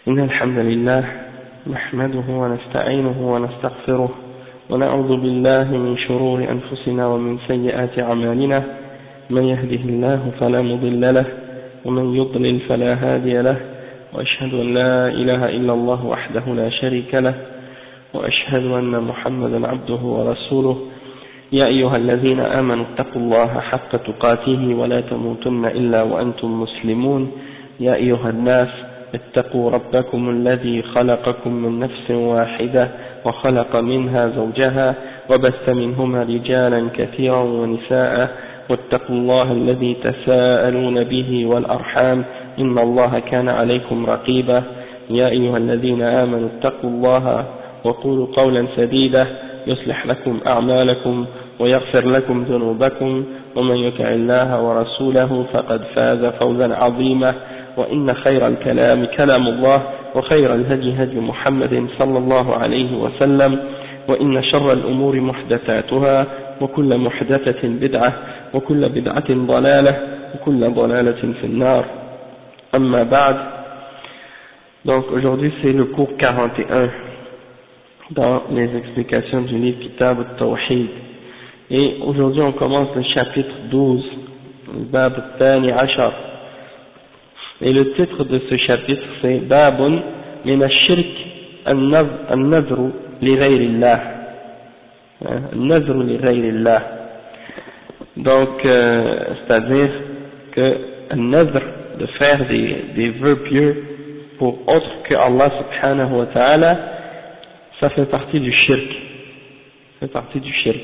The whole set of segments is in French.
إن الحمد لله نحمده ونستعينه ونستغفره ونعوذ بالله من شرور أنفسنا ومن سيئات أعمالنا من يهده الله فلا مضل له ومن يضلل فلا هادي له وأشهد أن لا إله إلا الله وحده لا شريك له وأشهد أن محمدا عبده ورسوله يا أيها الذين آمنوا اتقوا الله حق تقاته ولا تموتن إلا وأنتم مسلمون يا أيها الناس اتقوا ربكم الذي خلقكم من نفس واحدة وخلق منها زوجها وبث منهما رجالا كثيرا ونساء واتقوا الله الذي تساءلون به والأرحام إن الله كان عليكم رقيبا يا أيها الذين آمنوا اتقوا الله وقولوا قولا سديدا يصلح لكم أعمالكم ويغفر لكم ذنوبكم ومن يطع الله ورسوله فقد فاز فوزا عظيما وإن خير الكلام كلام الله وخير الهدي هدي محمد صلى الله عليه وسلم وإن شر الأمور محدثاتها وكل محدثة بدعة وكل بدعة ضلالة وكل ضلالة في النار أما بعد. Donc aujourd'hui c'est le cours 41 dans les explications du livre Kitab al-Tawhid, et aujourd'hui on commence le chapitre 12, le Bab al-Thani Ashar, et le titre de ce chapitre c'est Babun min ash-shirk an-nadhru li ghayrillah, an-nadhru li ghayrillah, donc c'est-à-dire que an-nadhr, de faire des vœux pieux pour autre que Allah subhanahu wa ta'ala, ça fait partie du shirk, ça fait partie du shirk.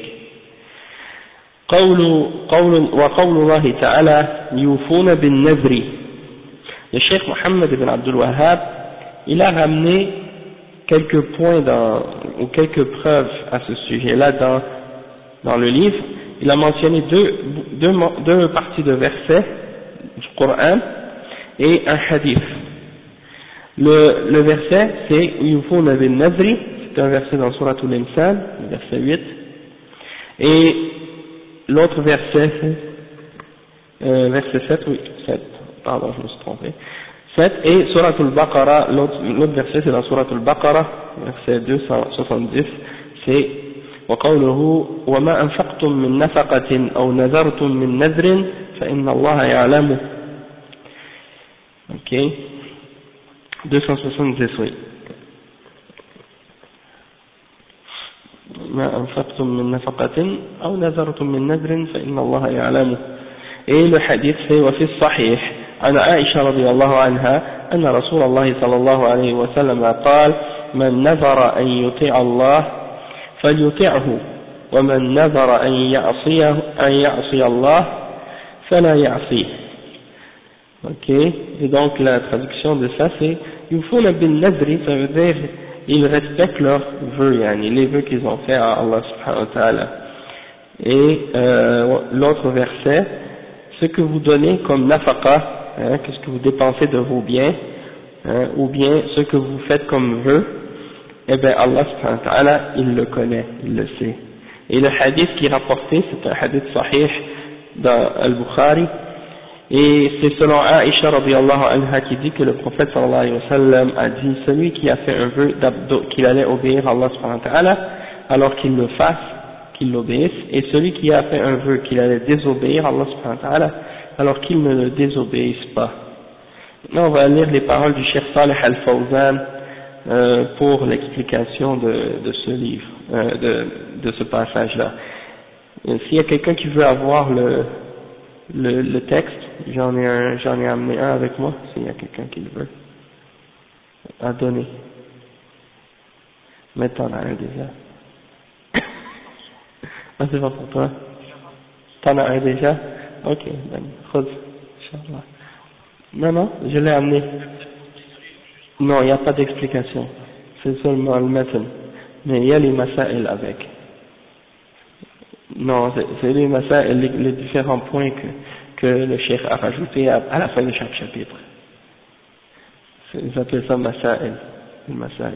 وقول الله تعالى يوفون بالنذر. Le Cheikh Mohammed ibn Abdul Wahhab, il a ramené quelques points ou quelques preuves à ce sujet-là dans le livre. Il a mentionné deux parties de versets du Coran et un hadith. Le verset c'est Yufuna bin Nadri, c'est un verset dans Surah Al-Insan, le verset 8, et l'autre verset c'est verset 7, oui, 7, pardon, je me suis trompé, 7, et Surah Al-Baqarah, l'autre verset c'est dans Surah Al-Baqarah, verset 270, c'est وقوله وما أنفقتم من نفقة أو نذرتم من نذر فإن الله يعلمه. Ok, 270, oui. ما أنفقتم من نفقة أو نذرتم من نذر فإن الله يعلمه. Et le hadith c'est وفي الصحيح عن عائشة رضي الله عنها أن رسول الله صلى الله عليه وسلم قال من نذر أن يطيع الله فليطيعه ومن نذر أن يعصي الله فلا يعصيه. Ok, et donc la traduction de ça c'est Yufuna bin Nadri, ça veut dire ils respectent leurs vœux, les vœux qu'ils ont fait à Allah subhanahu wa ta'ala. Et l'autre verset, ce que vous donnez comme nafaqa, qu'est-ce que vous dépensez de vos biens, ou bien ce que vous faites comme vœux, eh bien Allah subhanahu wa ta'ala il le connaît, il le sait. Et le hadith qui est rapporté, c'est un hadith sahih dans Al-Bukhari, et c'est selon Aïcha radiyallahu anha qui dit que le prophète sallallahu alayhi wa sallam a dit celui qui a fait un vœu qu'il allait obéir à Allah subhanahu wa ta'ala, alors qu'il le fasse, qu'il l'obéisse, et celui qui a fait un vœu qu'il allait désobéir à Allah subhanahu wa ta'ala, alors qu'il ne le désobéisse pas. Maintenant on va lire les paroles du Cheikh Salih al-Fawzan pour l'explication de ce livre, de ce passage-là. S'il y a quelqu'un qui veut avoir le texte, j'en ai amené un avec moi, s'il y a quelqu'un qui le veut, à donner. Mais t'en as un déjà. Ah, c'est pas pour toi? T'en as un déjà? Ok, ben, khud, Inch'Allah. Non, je l'ai amené. Non, il n'y a pas d'explication. C'est seulement le matan. Mais il y a les masail avec. Non, c'est les masail, les différents points que le cheikh a rajouté à la fin de chaque chapitre. Ils appellent ça masail. Le masail.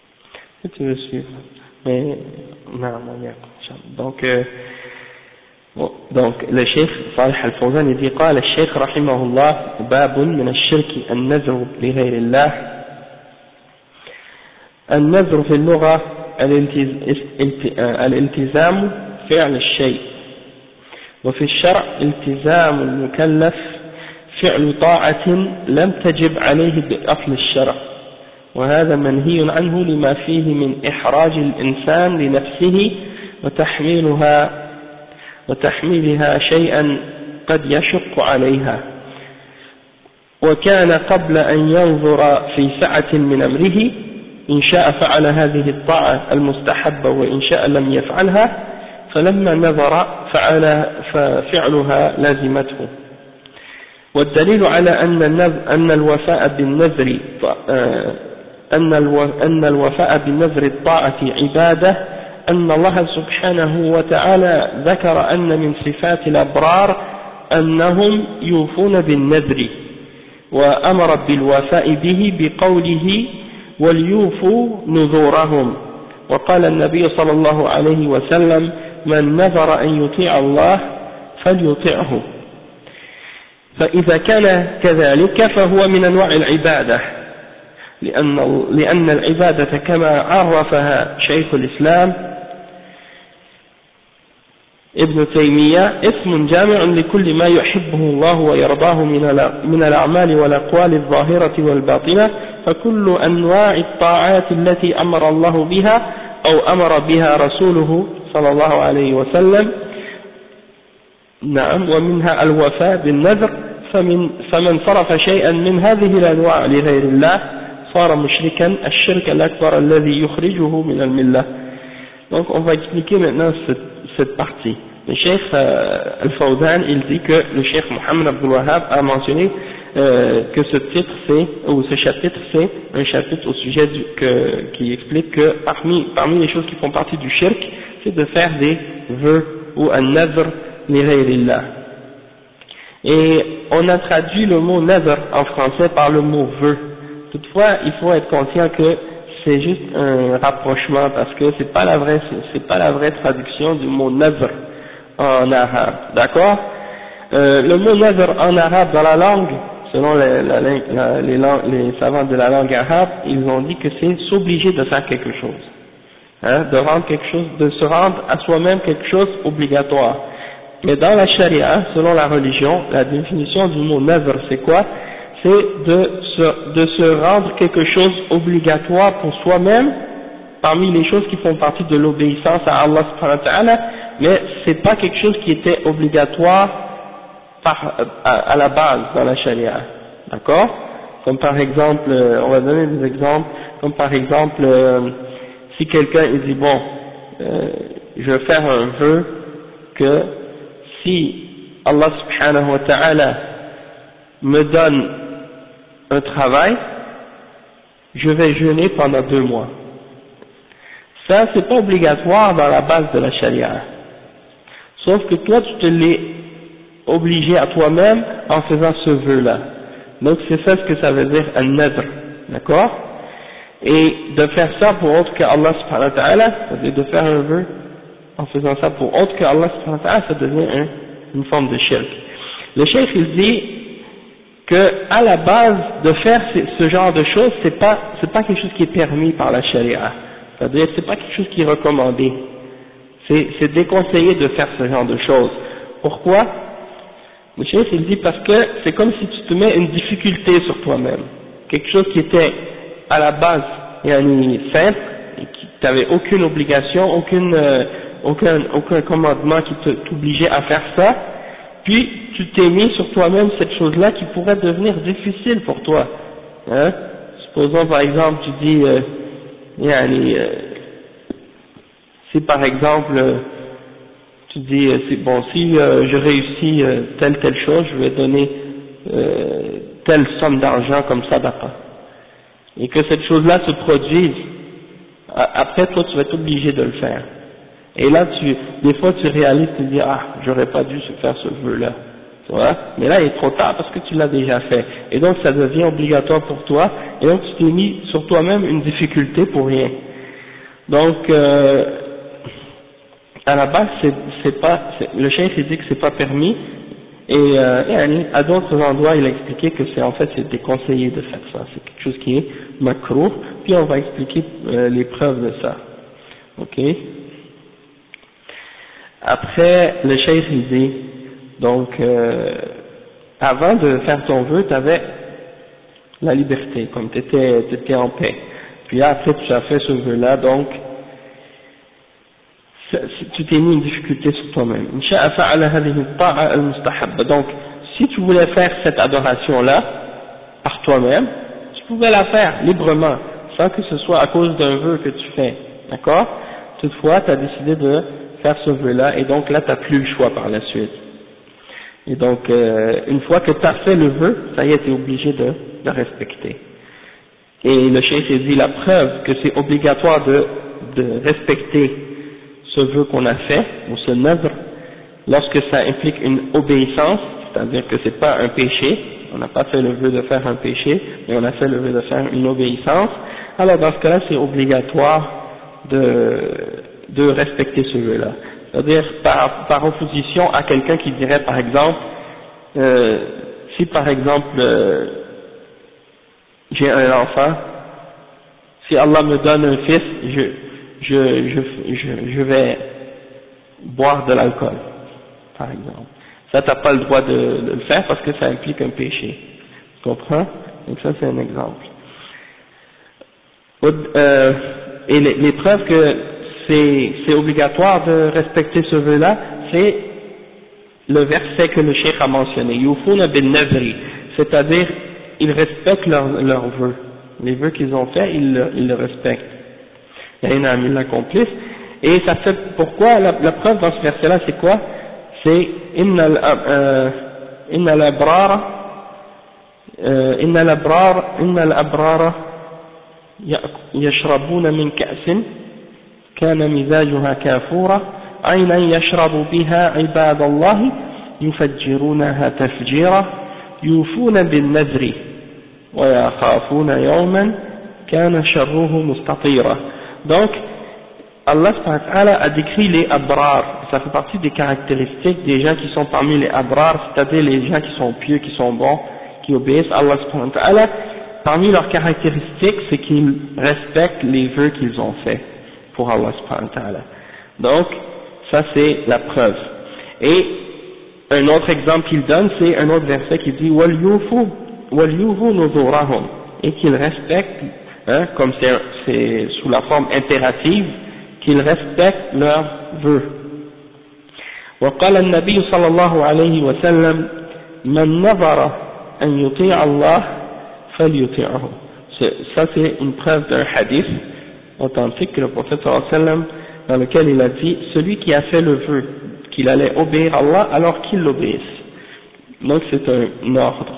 Si tu veux suivre. Mais, non, il y a. Donc, Donc le Cheikh Salih Al-Fawzan il dit قال الشيخ رحمه الله باب من الشرك النذر لغير الله. النذر في اللغة الالتزام فعل الشيء، وفي الشرع التزام المكلف فعل طاعة لم تجب عليه بأصل الشرع، وهذا منهي عنه لما فيه من إحراج الإنسان لنفسه وتحميلها شيئا قد يشق عليها، وكان قبل أن ينظر في سعة من أمره إن شاء فعل هذه الطاعة المستحبة وإن شاء لم يفعلها، فلما نظر ففعلها لازمته. والدليل على أن الوفاء بالنذر الطاعة عبادة أن الله سبحانه وتعالى ذكر أن من صفات الأبرار أنهم يوفون بالنذر، وأمر بالوفاء به بقوله وليوفوا نذورهم. وقال النبي صلى الله عليه وسلم من نذر أن يطيع الله فليطعه. فإذا كان كذلك فهو من أنواع العبادة، لأن العبادة كما عرفها شيخ الإسلام ابن تيمية اسم جامع لكل ما يحبه الله ويرضاه من الأعمال والأقوال الظاهرة والباطنة، فكل أنواع الطاعات التي أمر الله بها أو أمر بها رسوله صلى الله عليه وسلم، نعم، ومنها الوفاء بالنذر، فمن صرف شيئا من هذه الأنواع لغير الله صار مشركا الشرك الأكبر الذي يخرجه من الملة. Donc on va expliquer maintenant cette partie. Le Cheikh Al-Fawzan il dit que le Cheikh Mohammed Abdul Wahhab a mentionné que ce titre ce chapitre c'est un chapitre au sujet qui explique que parmi les choses qui font partie du shirk, c'est de faire des vœux ou un nadr li ghayrillah. Et on a traduit le mot nadr en français par le mot vœu. Toutefois, il faut être conscient que c'est juste un rapprochement parce que c'est pas la vraie traduction du mot nadr en arabe, d'accord? Le mot nadr en arabe dans la langue, selon les savants de la langue arabe, ils ont dit que c'est s'obliger de faire quelque chose, de se rendre à soi-même quelque chose obligatoire. Mais dans la charia, selon la religion, la définition du mot nadr c'est quoi? C'est de se rendre quelque chose obligatoire pour soi-même parmi les choses qui font partie de l'obéissance à Allah subhanahu wa ta'ala, mais c'est pas quelque chose qui était obligatoire à la base dans la charia, d'accord? Comme par exemple, on va donner des exemples, comme par exemple, si quelqu'un il dit bon, je vais faire un vœu que si Allah subhanahu wa ta'ala me donne un travail, je vais jeûner pendant 2 mois. Ça, c'est pas obligatoire dans la base de la charia. Sauf que toi, tu te l'es obligé à toi-même en faisant ce vœu-là. Donc, c'est ça ce que ça veut dire un nadr. D'accord? Et de faire ça pour autre que Allah subhanahu wa ta'ala, c'est-à-dire de faire un vœu en faisant ça pour autre que Allah subhanahu wa ta'ala, ça devient une forme de shirk. Le cheikh, il dit que à la base de faire ce genre de choses, c'est pas quelque chose qui est permis par la charia. C'est-à-dire c'est pas quelque chose qui est recommandé. C'est déconseillé de faire ce genre de choses. Pourquoi? Le cheikh il dit parce que c'est comme si tu te mets une difficulté sur toi-même. Quelque chose qui était à la base simple, et qui t'avait aucune obligation, aucun commandement qui t'obligeait à faire ça, puis tu t'es mis sur toi-même cette chose-là qui pourrait devenir difficile pour toi. Hein? Supposons par exemple tu dis si par exemple tu dis c'est bon, si je réussis telle chose, je vais donner telle somme d'argent comme sadaqa, et que cette chose-là se produise, après toi tu vas être obligé de le faire. Et là des fois tu réalises, tu te dis j'aurais pas dû faire ce vœu-là, tu vois, mais là il est trop tard parce que tu l'as déjà fait, et donc ça devient obligatoire pour toi, et donc tu t'es mis sur toi-même une difficulté pour rien. Donc à la base, le cheikh il dit que c'est pas permis, et à d'autres endroits il a expliqué que c'est déconseillé de faire ça, c'est quelque chose qui est makrouh, puis on va expliquer les preuves de ça. Ok. Après, le cheikh il dit, donc avant de faire ton vœu, tu avais la liberté, comme tu étais en paix. Puis là, après tu as fait ce vœu-là, donc tu t'es mis une difficulté sur toi-même. Donc, si tu voulais faire cette adoration-là, par toi-même, tu pouvais la faire librement, sans que ce soit à cause d'un vœu que tu fais, d'accord? Toutefois, tu as décidé de faire ce vœu-là, et donc là, tu n'as plus le choix par la suite. Et donc, une fois que tu as fait le vœu, ça y est, tu es obligé de le respecter. Et le cheikh dit la preuve que c'est obligatoire de respecter ce vœu qu'on a fait, ou ce nadr, lorsque ça implique une obéissance, c'est-à-dire que c'est pas un péché, on n'a pas fait le vœu de faire un péché, mais on a fait le vœu de faire une obéissance, alors dans ce cas-là, c'est obligatoire de respecter ce vœu-là. C'est-à-dire par opposition à quelqu'un qui dirait par exemple, si par exemple j'ai un enfant, si Allah me donne un fils, je vais boire de l'alcool, par exemple. Ça, t'as pas le droit de le faire parce que ça implique un péché. Tu comprends? Donc ça, c'est un exemple. Et les preuves que c'est obligatoire de respecter ce vœu-là, c'est le verset que le cheikh a mentionné. Yufuna bin nadri, c'est-à-dire, ils respectent leurs vœux. Les vœux qu'ils ont faits, ils le respectent. Ils l'accomplissent. Et ça fait pourquoi la preuve dans ce verset-là, c'est quoi? C'est inna al-abrara yashrabuna min ka'sin kana mizajuha kafura aynan yashrabu biha ibadallahi yufajjirunaha tafjira yufuna bin nadri wa yakhafuna yawman kana sharruhu mustatira. Donc Allah subhanahu wa ta'ala a décrit les abrar, ça fait partie des caractéristiques des gens qui sont parmi les abrar, c'est-à-dire les gens qui sont pieux, qui sont bons, qui obéissent à Allah subhanahu wa ta'ala. Parmi leurs caractéristiques, c'est qu'ils respectent les vœux qu'ils ont faits pour Allah subhanahu wa ta'ala. Donc, ça c'est la preuve. Et un autre exemple qu'il donne, c'est un autre verset qui dit وَلْيُوفُوا نُذُورَهُمْ, et qu'ils respectent, comme c'est sous la forme impérative, qu'ils respectent leurs vœux. وقال النبي صلى الله عليه وسلم من نظر أن يطيع الله فليطيعه. Ça c'est une preuve d'un hadith authentique que le prophète sallallahu alayhi wa sallam, dans lequel il a dit celui qui a fait le vœu qu'il allait obéir à Allah, alors qu'il l'obéisse. Donc c'est un ordre.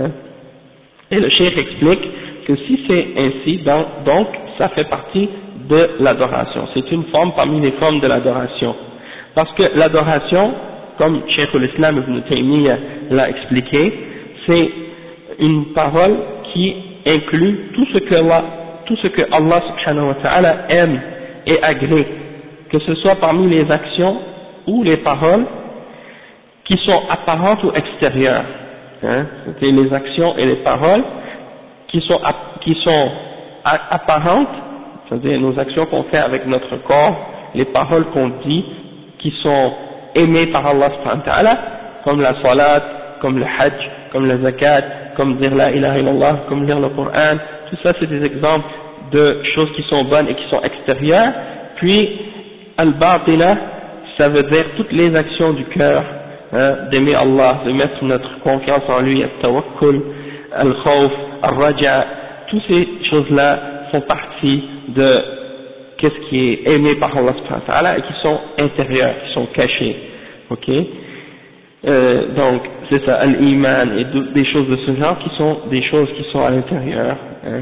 Et le cheikh explique que si c'est ainsi, donc ça fait partie de l'adoration. C'est une forme parmi les formes de l'adoration. Parce que l'adoration, comme Cheikh al-Islam Ibn Taymiyyah l'a expliqué, c'est une parole qui inclut tout ce que Allah subhanahu wa ta'ala aime et agrée, que ce soit parmi les actions ou les paroles qui sont apparentes ou extérieures. C'est les actions et les paroles qui sont apparentes, c'est-à-dire nos actions qu'on fait avec notre corps, les paroles qu'on dit, qui sont aimées par Allah subhanahu wa ta'ala, comme la salat, comme le hajj, comme le zakat, comme dire la ilaha illallah, comme lire le Coran, tout ça c'est des exemples de choses qui sont bonnes et qui sont extérieures. Puis al-batina, ça veut dire toutes les actions du cœur, d'aimer Allah, de mettre notre confiance en lui, al-tawakkul, al-khawf, al-raja, toutes ces choses-là font partie de qu'est-ce qui est aimé par Allah subhanahu wa ta'ala et qui sont intérieures, qui sont cachées. Ok? Donc c'est ça, al-iman et des choses de ce genre qui sont des choses qui sont à l'intérieur,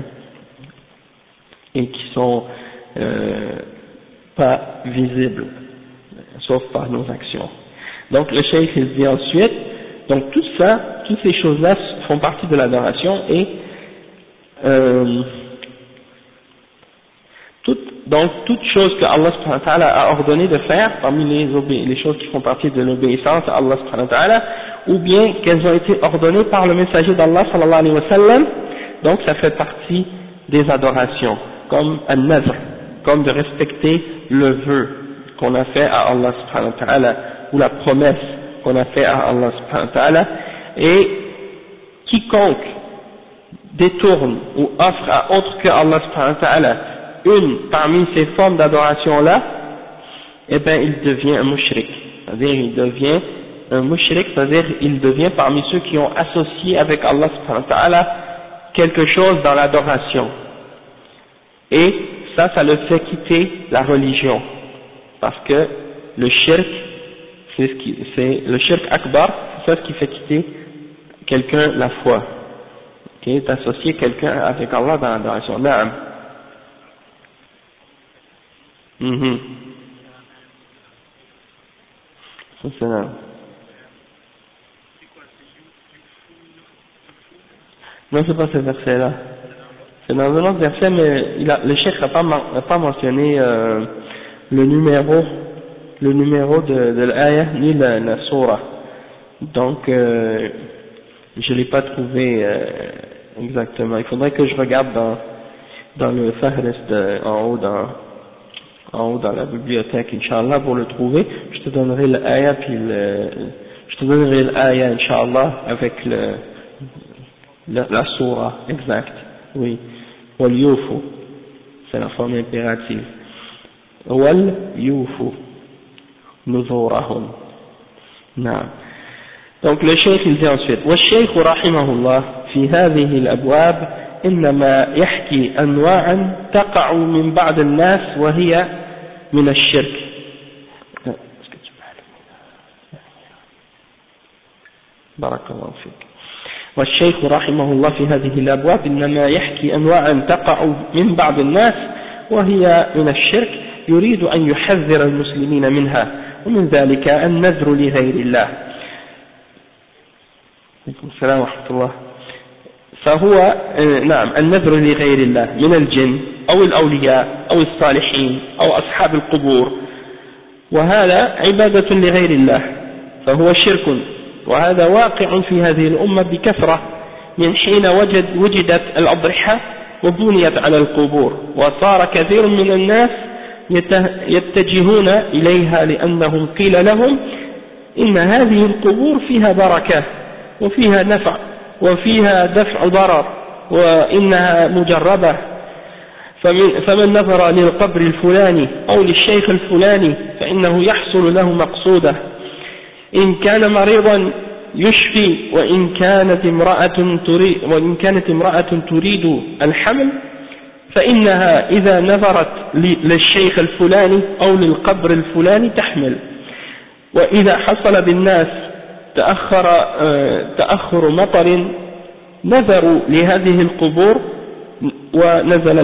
et qui sont pas visibles, sauf par nos actions. Donc le cheikh il dit ensuite, donc tout ça, toutes ces choses-là font partie de l'adoration et Donc, toutes choses que Allah subhanahu wa ta'ala a ordonné de faire, parmi les choses qui font partie de l'obéissance à Allah subhanahu wa ta'ala, ou bien qu'elles ont été ordonnées par le messager d'Allah sallallahu alayhi wa sallam, donc ça fait partie des adorations, comme al-nazr, comme de respecter le vœu qu'on a fait à Allah subhanahu wa ta'ala, ou la promesse qu'on a fait à Allah subhanahu wa ta'ala, et quiconque détourne ou offre à autre que Allah subhanahu wa ta'ala une parmi ces formes d'adoration là, eh bien il devient un mushrik, c'est-à-dire il devient un mushrik, c'est-à-dire il devient parmi ceux qui ont associé avec Allah subhanahu wa ta'ala quelque chose dans l'adoration, et ça le fait quitter la religion, parce que le shirk, c'est le shirk akbar, c'est ça ce qui fait quitter quelqu'un la foi, qui est associé quelqu'un avec Allah dans l'adoration. Naam. Ça c'est là. Non, c'est pas ce verset-là. C'est dans un autre verset, mais le cheikh n'a pas mentionné le numéro de l'ayah ni la surah. Donc, je l'ai pas trouvé exactement. Il faudrait que je regarde dans le fahrist en haut dans la bibliothèque, Inch'Allah, pour le trouver. Je te donnerai l'ayah, Inch'Allah, avec la surah exacte. Oui. Wal yufu. C'est la forme impérative. Wal yufu. Nuzurahum. Naam. Donc le cheikh il dit ensuite والشيخ رحمه الله في هذه الأبواب إنما يحكي أنواعا تقع من بعض الناس وهي من الشرك. بارك الله فيك. والشيخ رحمه الله في هذه الأبواب إنما يحكي أنواعا تقع من بعض الناس وهي من الشرك يريد أن يحذر المسلمين منها ومن ذلك النذر لغير الله. عليكم السلام ورحمة الله. فهو نعم النذر لغير الله من الجن أو الأولياء أو الصالحين أو أصحاب القبور، وهذا عبادة لغير الله فهو شرك، وهذا واقع في هذه الأمة بكثرة من حين وجدت الأضرحة وبنيت على القبور، وصار كثير من الناس يتجهون إليها لأنهم قيل لهم إن هذه القبور فيها بركة وفيها نفع وفيها دفع ضرر وإنها مجربة، فمن نظر للقبر الفلاني أو للشيخ الفلاني فإنه يحصل له مقصوده، إن كان مريضا يشفي، وإن كانت امرأة تريد الحمل فإنها إذا نظرت للشيخ الفلاني أو للقبر الفلاني تحمل، وإذا حصل بالناس تأخر مطر نذروا لهذه القبور ونزل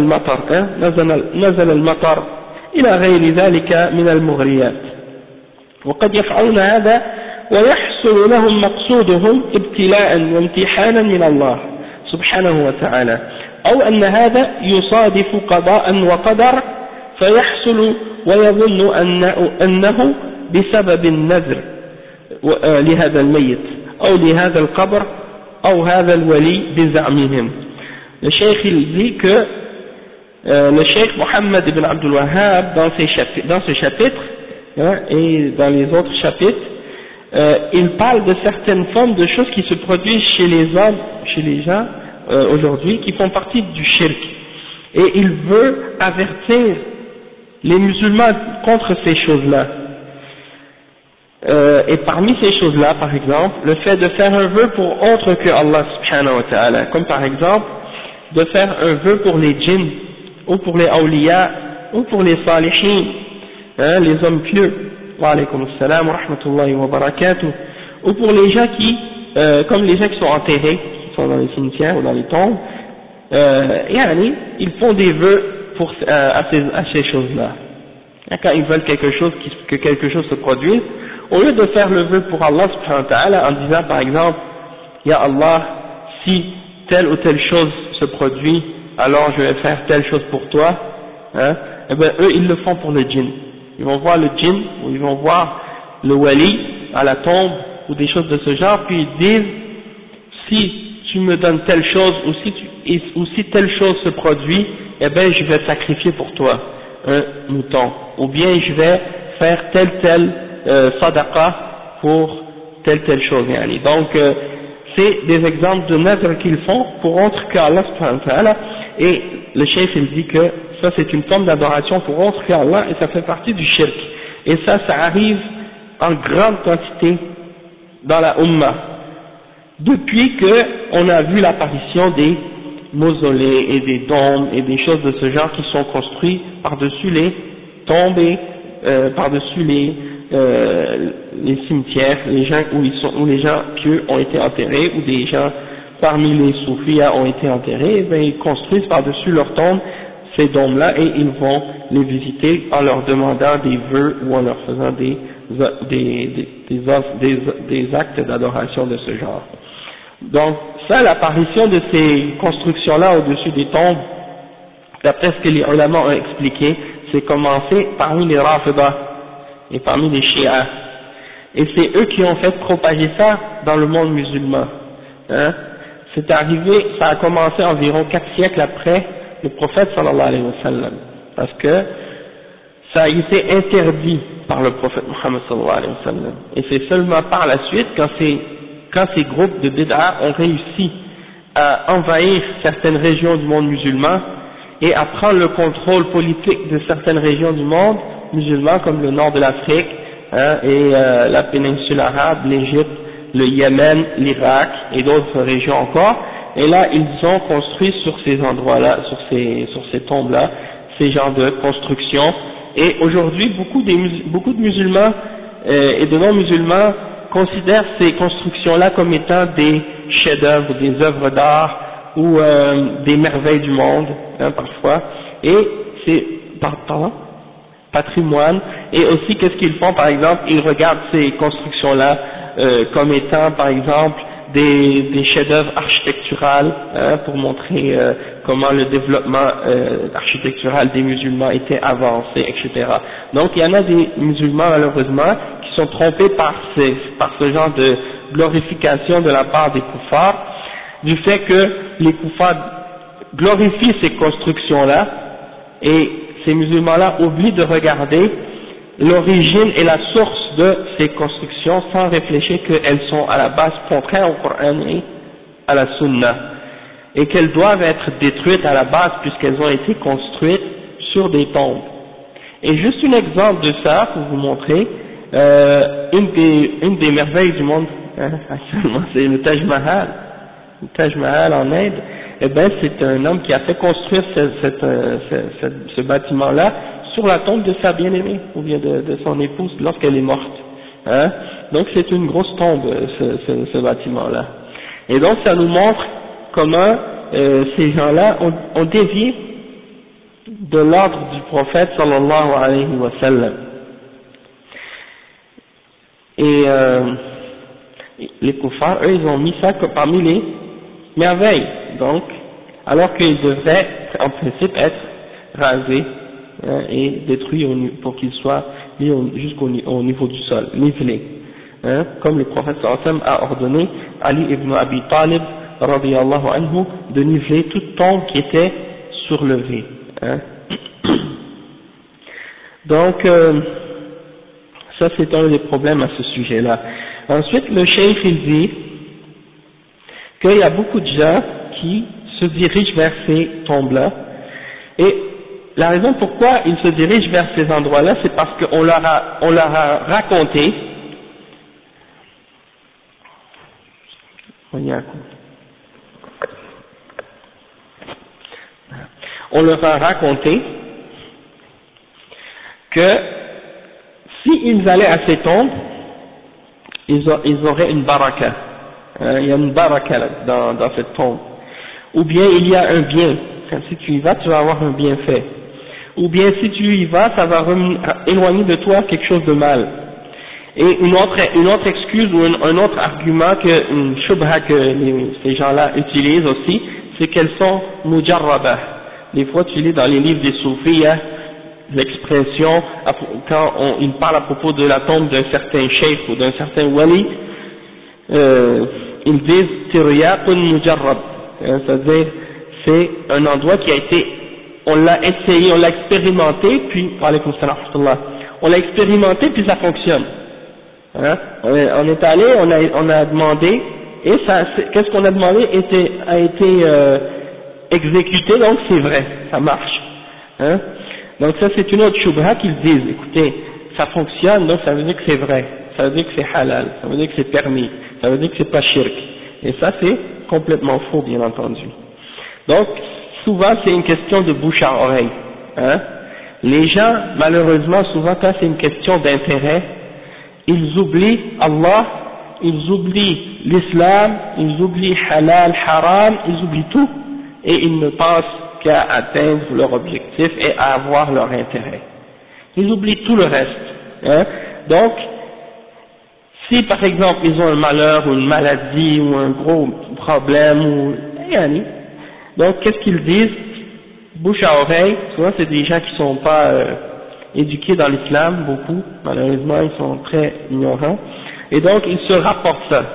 المطر إلى غير ذلك من المغريات، وقد يفعلون هذا ويحصل لهم مقصودهم ابتلاء وامتحانا من الله سبحانه وتعالى، أو أن هذا يصادف قضاء وقدر فيحصل ويظن أنه بسبب النذر لهذا الميت أو لهذا القبر أو هذا الولي بزعمهم. Le cheikh il dit que le cheikh Mohammed ibn Abdul Wahhab dans ce chapitre et dans les autres chapitres, il parle de certaines formes de choses qui se produisent chez les hommes, chez les gens aujourd'hui, qui font partie du shirk, et il veut avertir les musulmans contre ces choses-là. Et parmi ces choses-là, par exemple, le fait de faire un vœu pour autre que Allah subhanahu wa ta'ala, comme par exemple de faire un vœu pour les djinns, ou pour les awliya, ou pour les salihin, les hommes pieux, wa alaykum assalam wa rahmatullahi wa barakatuh, ou pour les gens qui, comme les gens qui sont enterrés, qui sont dans les cimetières ou dans les tombes, ils font des vœux à ces choses-là. Quand ils veulent que quelque chose se produise, au lieu de faire le vœu pour Allah subhanahu wa ta'ala en disant par exemple, Ya Allah, si telle ou telle chose se produit, alors je vais faire telle chose pour toi, hein, eh ben eux ils le font pour le djinn. Ils vont voir le djinn, ou ils vont voir le wali à la tombe, ou des choses de ce genre, puis ils disent, si tu me donnes telle chose, ou si telle chose se produit, eh ben je vais sacrifier pour toi un mouton, ou bien je vais faire telle sadaqa pour telle chose. Yani. Donc c'est des exemples de nadr qu'ils font pour autre qu'Allah subhanahu wa ta'ala, et le cheikh il dit que ça c'est une forme d'adoration pour autre qu'Allah, et ça fait partie du shirk, et ça arrive en grande quantité dans la Ummah, depuis que on a vu l'apparition des mausolées et des dômes et des choses de ce genre qui sont construits par-dessus les tombes et par-dessus les cimetières, les gens où les gens pieux ont été enterrés, ou des gens parmi les soufis ont été enterrés, et bien ils construisent par-dessus leurs tombes ces dômes-là, et ils vont les visiter en leur demandant des vœux ou en leur faisant des actes d'adoration de ce genre. Donc ça, l'apparition de ces constructions-là au-dessus des tombes, d'après ce que les ulama ont expliqué, c'est commencé parmi les Rafidah et parmi les Shia, et c'est eux qui ont fait propager ça dans le monde musulman, hein. C'est arrivé, ça a commencé environ 4 siècles après le prophète sallallahu alayhi wa sallam, parce que ça a été interdit par le prophète Muhammad sallallahu alayhi wa sallam, et c'est seulement par la suite, quand ces groupes de bid'a ont réussi à envahir certaines régions du monde musulman et à prendre le contrôle politique de certaines régions du monde musulman, comme le nord de l'Afrique, hein, et la péninsule arabe, l'Égypte, le Yémen, l'Irak et d'autres régions encore, et là ils ont construit sur ces endroits-là, sur ces tombes-là, ces genres de constructions, et aujourd'hui beaucoup de musulmans et de non-musulmans considèrent ces constructions-là comme étant des chefs-d'œuvre, des œuvres d'art ou des merveilles du monde, hein, parfois, et c'est patrimoine. Et aussi, qu'est-ce qu'ils font? Par exemple, ils regardent ces constructions-là comme étant, par exemple, des chefs-d'œuvre architecturales, hein, pour montrer comment le développement architectural des musulmans était avancé, etc. Donc il y en a des musulmans malheureusement qui sont trompés par ce genre de glorification de la part des koufars, du fait que les koufars glorifient ces constructions-là, et ces musulmans-là oublient de regarder l'origine et la source de ces constructions sans réfléchir qu'elles sont à la base contraires au Coran et à la Sunna, et qu'elles doivent être détruites à la base puisqu'elles ont été construites sur des tombes. Et juste un exemple de ça pour vous montrer, une des merveilles du monde, hein, actuellement, c'est le Taj Mahal. Le Taj Mahal en Inde, eh ben c'est un homme qui a fait construire ce bâtiment-là sur la tombe de sa bien-aimée, ou bien de son épouse lorsqu'elle est morte, hein. Donc c'est une grosse tombe, ce bâtiment-là. Et donc ça nous montre comment ces gens-là ont dévié de l'ordre du prophète sallallahu alayhi wa sallam. Et les koufars, eux, ils ont mis ça parmi les merveilles, donc, alors qu'ils devraient en principe être rasés, hein, et détruits pour qu'ils soient mis jusqu'au niveau du sol, nivelés, hein, comme le prophète sallallahu alayhi wa sallam a ordonné Ali ibn Abi Talib radiyallahu anhu de niveler toute tombe qui était surlevée, hein. Donc ça c'est un des problèmes à ce sujet-là. Ensuite le cheikh il dit qu'il y a beaucoup de gens qui se dirigent vers ces tombes-là, et la raison pourquoi ils se dirigent vers ces endroits-là, c'est parce qu'on leur a raconté, que s'ils allaient à ces tombes, ils auraient une baraka, il y a une baraka dans cette tombe, ou bien il y a un bien, si tu y vas tu vas avoir un bienfait, ou bien si tu y vas ça va éloigner de toi quelque chose de mal. Et une autre excuse ou un autre argument, une shubha que ces gens-là utilisent aussi, c'est qu'elles sont mujarrabah, Des fois tu lis dans les livres des soufis, hein, l'expression, quand ils parlent à propos de la tombe d'un certain cheikh ou d'un certain wali, ils disent tiryaqun mujarrab, c'est-à-dire c'est un endroit qui a été, on l'a essayé, on l'a expérimenté, puis alaykoum salam wa rahmatullah, on l'a expérimenté puis ça fonctionne. Hein? On est allé, on a demandé, et ça, qu'est-ce qu'on a demandé a été exécuté, donc c'est vrai, ça marche. Hein? Donc ça c'est une autre shubha qu'ils disent, écoutez, ça fonctionne, donc ça veut dire que c'est vrai, ça veut dire que c'est halal, ça veut dire que c'est permis, ça veut dire que c'est pas shirk. Et ça c'est complètement faux, bien entendu. Donc souvent c'est une question de bouche à oreille. Hein? Les gens, malheureusement, souvent quand c'est une question d'intérêt, ils oublient Allah, ils oublient l'islam, ils oublient halal, haram, ils oublient tout, et ils ne pensent qu'à atteindre leur objectif et à avoir leur intérêt. Ils oublient tout le reste. Hein? Donc, si par exemple ils ont un malheur ou une maladie ou un gros problème, donc qu'est-ce qu'ils disent? Bouche à oreille, souvent c'est des gens qui sont pas éduqués dans l'islam, beaucoup, malheureusement ils sont très ignorants, et donc ils se rapportent ça.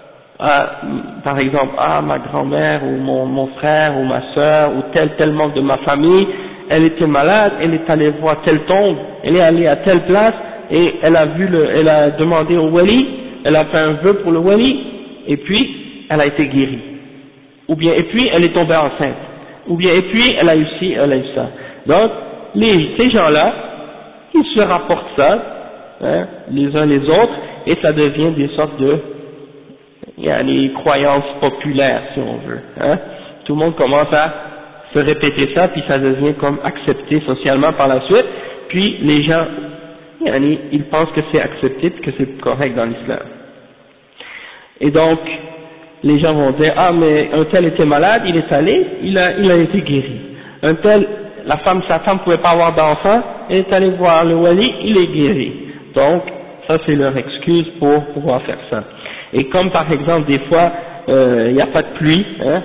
Par exemple, ma grand-mère ou mon frère ou ma soeur ou tel membre de ma famille, elle était malade, elle est allée voir telle tombe, elle est allée à telle place et elle a demandé au wali, elle a fait un vœu pour le wali et puis elle a été guérie. Ou bien et puis elle est tombée enceinte. Ou bien et puis elle a eu ci, elle a eu ça. Donc ces gens-là, ils se rapportent ça, hein, les uns les autres, et ça devient des sortes de les croyances populaires, si on veut. Hein. Tout le monde commence à se répéter ça, puis ça devient comme accepté socialement par la suite, puis les gens, ils pensent que c'est accepté, que c'est correct dans l'islam. Et donc, les gens vont dire, mais un tel était malade, il est allé, il a été guéri. Un tel, sa femme pouvait pas avoir d'enfant, elle est allée voir le wali, il est guéri. Donc, ça c'est leur excuse pour pouvoir faire ça. Et comme par exemple des fois il n'y a pas de pluie, hein,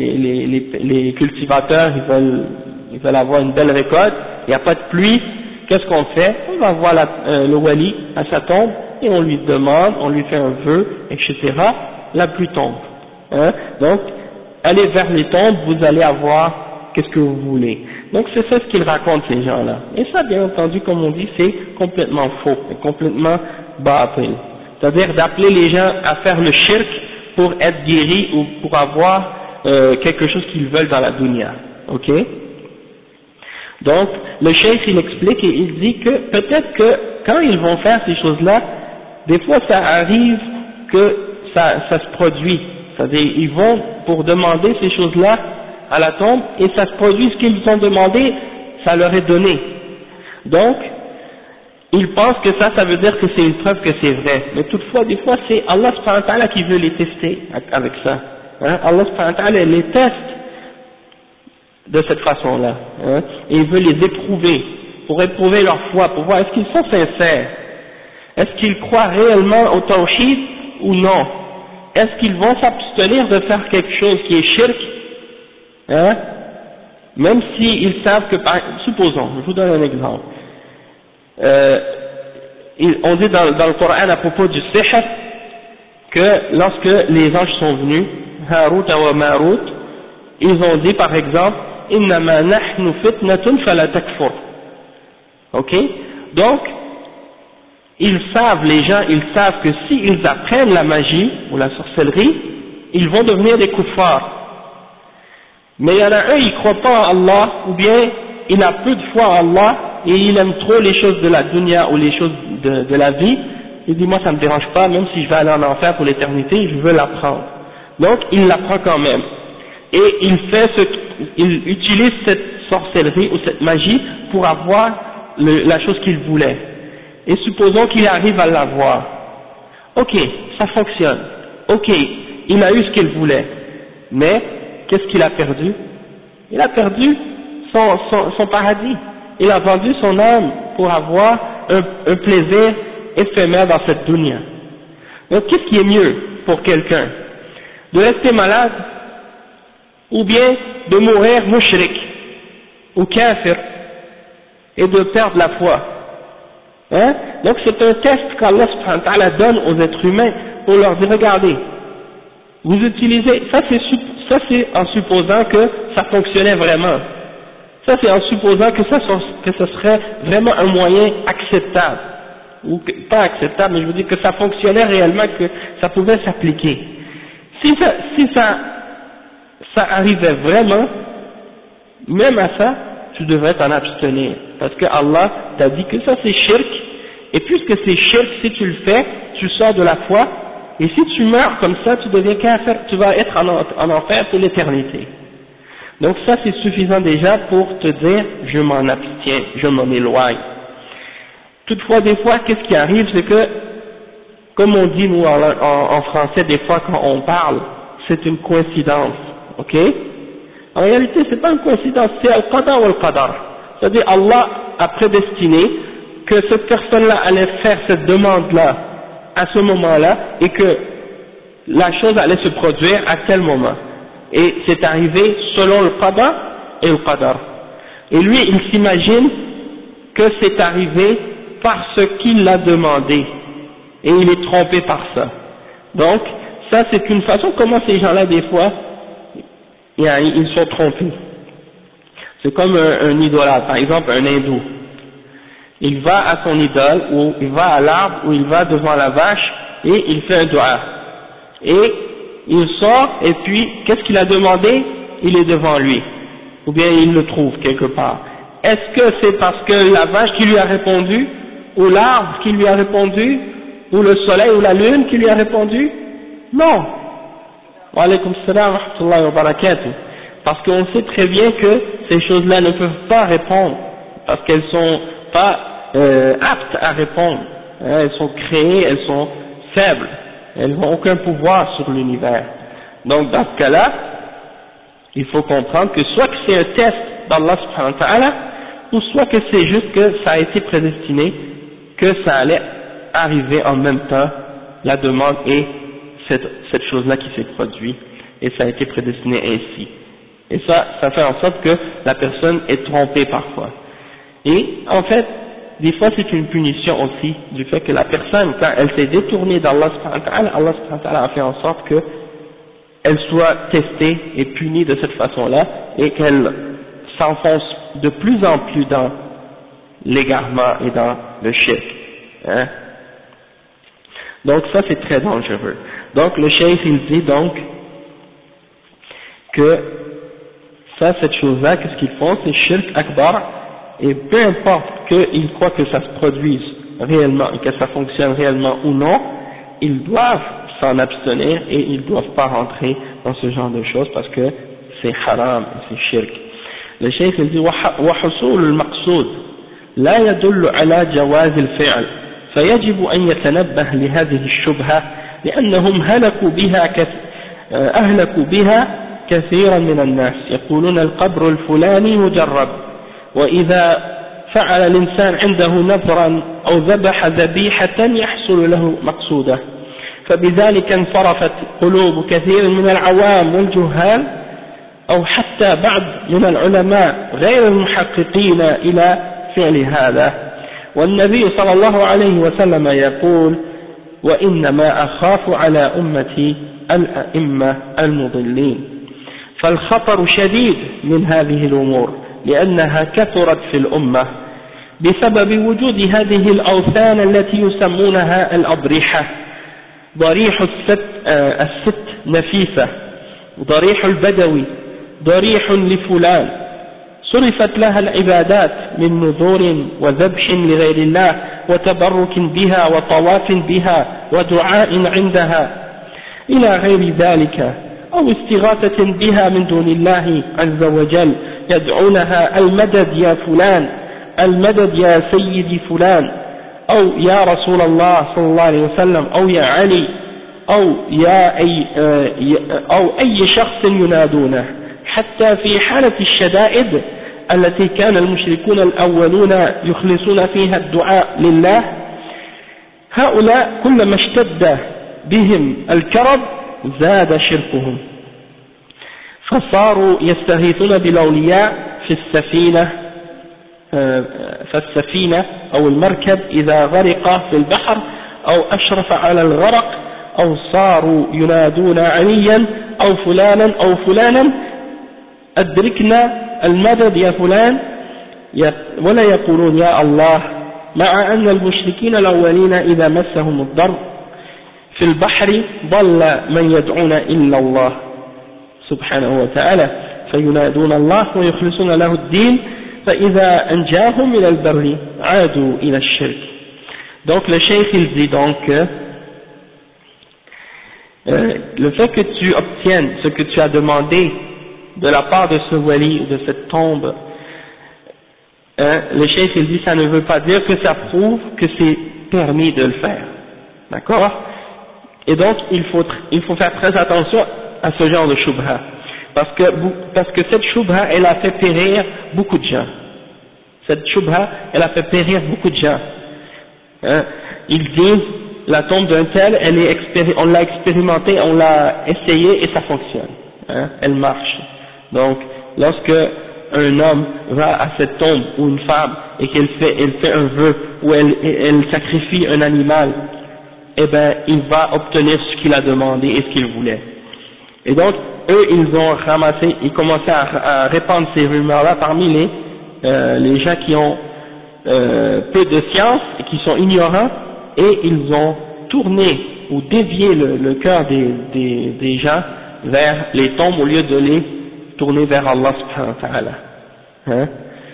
les cultivateurs ils veulent avoir une belle récolte, il n'y a pas de pluie, qu'est-ce qu'on fait? On va voir le wali à sa tombe et on lui demande, on lui fait un vœu, etc. La pluie tombe. Hein. Donc allez vers les tombes, vous allez avoir qu'est-ce que vous voulez. Donc c'est ça ce qu'ils racontent ces gens-là. Et ça bien entendu comme on dit c'est complètement faux, c'est complètement bâtil. C'est-à-dire d'appeler les gens à faire le shirk pour être guéris ou pour avoir quelque chose qu'ils veulent dans la dunya. Ok? Donc, le cheikh il explique et il dit que peut-être que quand ils vont faire ces choses-là, des fois ça arrive que ça se produit. C'est-à-dire ils vont pour demander ces choses-là à la tombe et ça se produit, ce qu'ils ont demandé, ça leur est donné. Donc, ils pensent que ça veut dire que c'est une preuve que c'est vrai. Mais toutefois, des fois, c'est Allah subhanahu wa ta'ala qui veut les tester avec ça. Hein? Allah subhanahu wa ta'ala les teste de cette façon-là. Hein? Et il veut les éprouver, pour éprouver leur foi, pour voir est-ce qu'ils sont sincères. Est-ce qu'ils croient réellement au tawhid ou non? Est-ce qu'ils vont s'abstenir de faire quelque chose qui est shirk? Hein? Même s'ils savent que, supposons, je vous donne un exemple. On dit dans le Coran à propos du sihr que lorsque les anges sont venus, Harut wa Marut, ils ont dit par exemple innama nahnu fitnatun fala takfur. Ok? Donc ils savent, les gens ils savent que s'ils apprennent la magie ou la sorcellerie, ils vont devenir des kuffars. Mais il y en a un, il ne croit pas en Allah, ou bien il a peu de foi en Allah, et il aime trop les choses de la dunya ou les choses de la vie. Il dit moi ça ne me dérange pas, même si je vais aller en enfer pour l'éternité, je veux l'apprendre. Donc il l'apprend quand même. Et il utilise cette sorcellerie ou cette magie pour avoir la chose qu'il voulait. Et supposons qu'il arrive à l'avoir. Ok, ça fonctionne. Ok, il a eu ce qu'il voulait. Mais qu'est-ce qu'il a perdu? Il a perdu son paradis. Il a vendu son âme pour avoir un plaisir éphémère dans cette dunya. Donc qu'est-ce qui est mieux pour quelqu'un? De rester malade ou bien de mourir mushrik? ou kafir et de perdre la foi. Hein? Donc c'est un test qu'Allah subhanahu wa ta'ala donne aux êtres humains pour leur dire regardez, vous utilisez, ça c'est en supposant que ça fonctionnait vraiment. Ça c'est en supposant que ce serait vraiment un moyen acceptable. Ou pas acceptable, mais je veux dire que ça fonctionnait réellement, que ça pouvait s'appliquer. Si ça arrivait vraiment, même à ça, tu devrais t'en abstenir. Parce que Allah t'a dit que ça c'est shirk, et puisque c'est shirk, si tu le fais, tu sors de la foi, et si tu meurs comme ça, tu deviens kafir, tu vas être en enfer pour l'éternité. Donc ça c'est suffisant déjà pour te dire, je m'en abstiens, je m'en éloigne. Toutefois, des fois, qu'est-ce qui arrive, c'est que, comme on dit nous en français, des fois quand on parle, c'est une coïncidence, ok? En réalité, c'est pas une coïncidence, c'est al-qadar ou al-qadar. C'est-à-dire, Allah a prédestiné que cette personne-là allait faire cette demande-là à ce moment-là et que la chose allait se produire à tel moment. Et c'est arrivé selon le qadar et le qadar. Et lui, il s'imagine que c'est arrivé parce qu'il l'a demandé, et il est trompé par ça. Donc, ça c'est une façon comment ces gens-là des fois, ils sont trompés. C'est comme un idolâtre, par exemple un hindou. Il va à son idole, ou il va à l'arbre, ou il va devant la vache, et il fait un dua. Et il sort, et puis, qu'est-ce qu'il a demandé? Il est devant lui. Ou bien il le trouve quelque part. Est-ce que c'est parce que la vache qui lui a répondu, ou l'arbre qui lui a répondu, ou le soleil ou la lune qui lui a répondu? Non. Wa alaykum salam wa rahmatullahi wa barakatuh. Parce qu'on sait très bien que ces choses-là ne peuvent pas répondre, parce qu'elles sont pas aptes à répondre. Elles sont créées, elles sont faibles, elles n'ont aucun pouvoir sur l'univers. Donc dans ce cas-là, il faut comprendre que soit que c'est un test d'Allah subhanahu wa ta'ala, ou soit que c'est juste que ça a été prédestiné, que ça allait arriver en même temps, la demande et cette chose-là qui s'est produite, et ça a été prédestiné ainsi. Et ça fait en sorte que la personne est trompée parfois. Et en fait, des fois c'est une punition aussi, du fait que la personne, quand elle s'est détournée d'Allah subhanahu wa ta'ala, Allah subhanahu wa ta'ala a fait en sorte que elle soit testée et punie de cette façon-là, et qu'elle s'enfonce de plus en plus dans l'égarement et dans le shirk. Hein? Donc ça c'est très dangereux. Donc le cheikh il dit donc que ça, cette chose-là, qu'est-ce qu'ils font? C'est shirk akbar, et peu importe qu'ils croient que ça se produise réellement et que ça fonctionne réellement ou non, ils doivent s'en abstenir et ils ne doivent pas rentrer dans ce genre de choses parce que c'est haram et c'est shirk. Le cheikh il dit وحصول المقصود لا يدل على جواز الفعل فيجب أن يتنبه لهذه الشبهة لأنهم أهلكوا بها كثيرا من الناس يقولون القبر الفلاني مجرب وإذا فعل الإنسان عنده نذرا أو ذبح ذبيحة يحصل له مقصوده فبذلك انصرفت قلوب كثير من العوام والجهال أو حتى بعض من العلماء غير المحققين إلى فعل هذا والنبي صلى الله عليه وسلم يقول وإنما أخاف على أمتي الأئمة المضلين فالخطر شديد من هذه الأمور لأنها كثرت في الأمة بسبب وجود هذه الأوثان التي يسمونها الأضرحة ضريح الست نفيسة ضريح البدوي ضريح لفلان صرفت لها العبادات من نذور وذبح لغير الله وتبرك بها وطواف بها ودعاء عندها إلى غير ذلك أو استغاثة بها من دون الله عز وجل يدعونها المدد يا فلان المدد يا سيدي فلان أو يا رسول الله صلى الله عليه وسلم أو يا علي أو أي شخص ينادونه حتى في حالة الشدائد التي كان المشركون الأولون يخلصون فيها الدعاء لله هؤلاء كلما اشتد بهم الكرب زاد شركهم فصاروا يستغيثون بالأولياء في السفينة فالسفينة أو المركب إذا غرق في البحر أو أشرف على الغرق أو صاروا ينادون عليا أو فلانا أدركنا المدد يا فلان ولا يقولون يا الله، مع أن المشركين الأولين إذا مسهم الضر في البحر ضل من يدعون إلا الله سبحانه وتعالى فينادون الله ويخلصون له الدين فإذا أنجاهم من البر عادوا إلى الشرك. Donc le cheikh il dit donc que le fait que tu obtiennes ce que tu as demandé de la part de ce wali ou de cette tombe, le cheikh il dit ça ne veut pas dire que ça prouve que c'est permis de le faire, d'accord? Et donc il faut faire très attention à ce genre de shubha, parce que cette shubha elle a fait périr beaucoup de gens. Cette shubha elle a fait périr beaucoup de gens. Ils disent la tombe d'un tel, on l'a expérimenté, on l'a essayé et ça fonctionne, elle marche. Donc lorsque un homme va à cette tombe ou une femme et qu'elle fait un vœu ou elle sacrifie un animal, eh ben il va obtenir ce qu'il a demandé et ce qu'il voulait. Et donc eux ils commençaient à répandre ces rumeurs-là parmi les gens qui ont peu de science et qui sont ignorants, et ils ont tourné ou dévié le cœur des gens vers les tombes au lieu de les tourner vers Allah subhanahu wa ta'ala.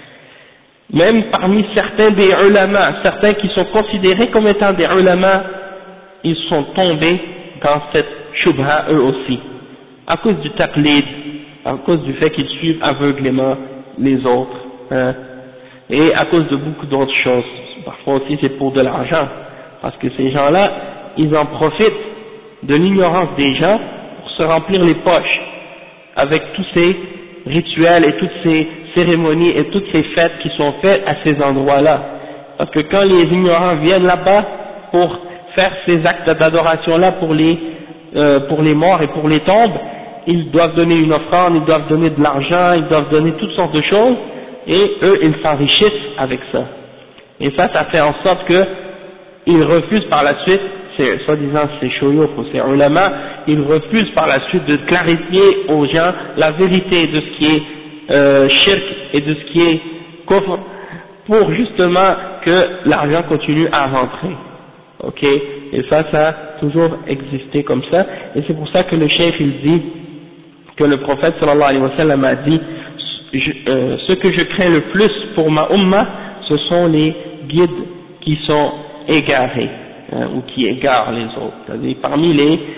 Même parmi certains des ulama, certains qui sont considérés comme étant des ulama, ils sont tombés dans cette shubha eux aussi, à cause du taqlid, à cause du fait qu'ils suivent aveuglément les autres, et à cause de beaucoup d'autres choses. Parfois aussi c'est pour de l'argent, parce que ces gens-là, ils en profitent de l'ignorance des gens pour se remplir les poches avec tous ces rituels et toutes ces cérémonies et toutes ces fêtes qui sont faites à ces endroits-là. Parce que quand les ignorants viennent là-bas pour faire ces actes d'adoration-là pour les morts et pour les tombes, ils doivent donner une offrande, ils doivent donner de l'argent, ils doivent donner toutes sortes de choses, et eux ils s'enrichissent avec ça. Et ça fait en sorte qu'ils refusent par la suite, soi-disant ces shuyukh ou ces ulama, ils refusent par la suite de clarifier aux gens la vérité de ce qui est shirk et de ce qui est kufr, pour justement que l'argent continue à rentrer. Ok, et ça a toujours existé comme ça, et c'est pour ça que le cheikh il dit que le prophète sallallahu alayhi wa sallam a dit ce que je crains le plus pour ma umma, ce sont les guides qui sont égarés, ou qui égarent les autres. C'est-à-dire parmi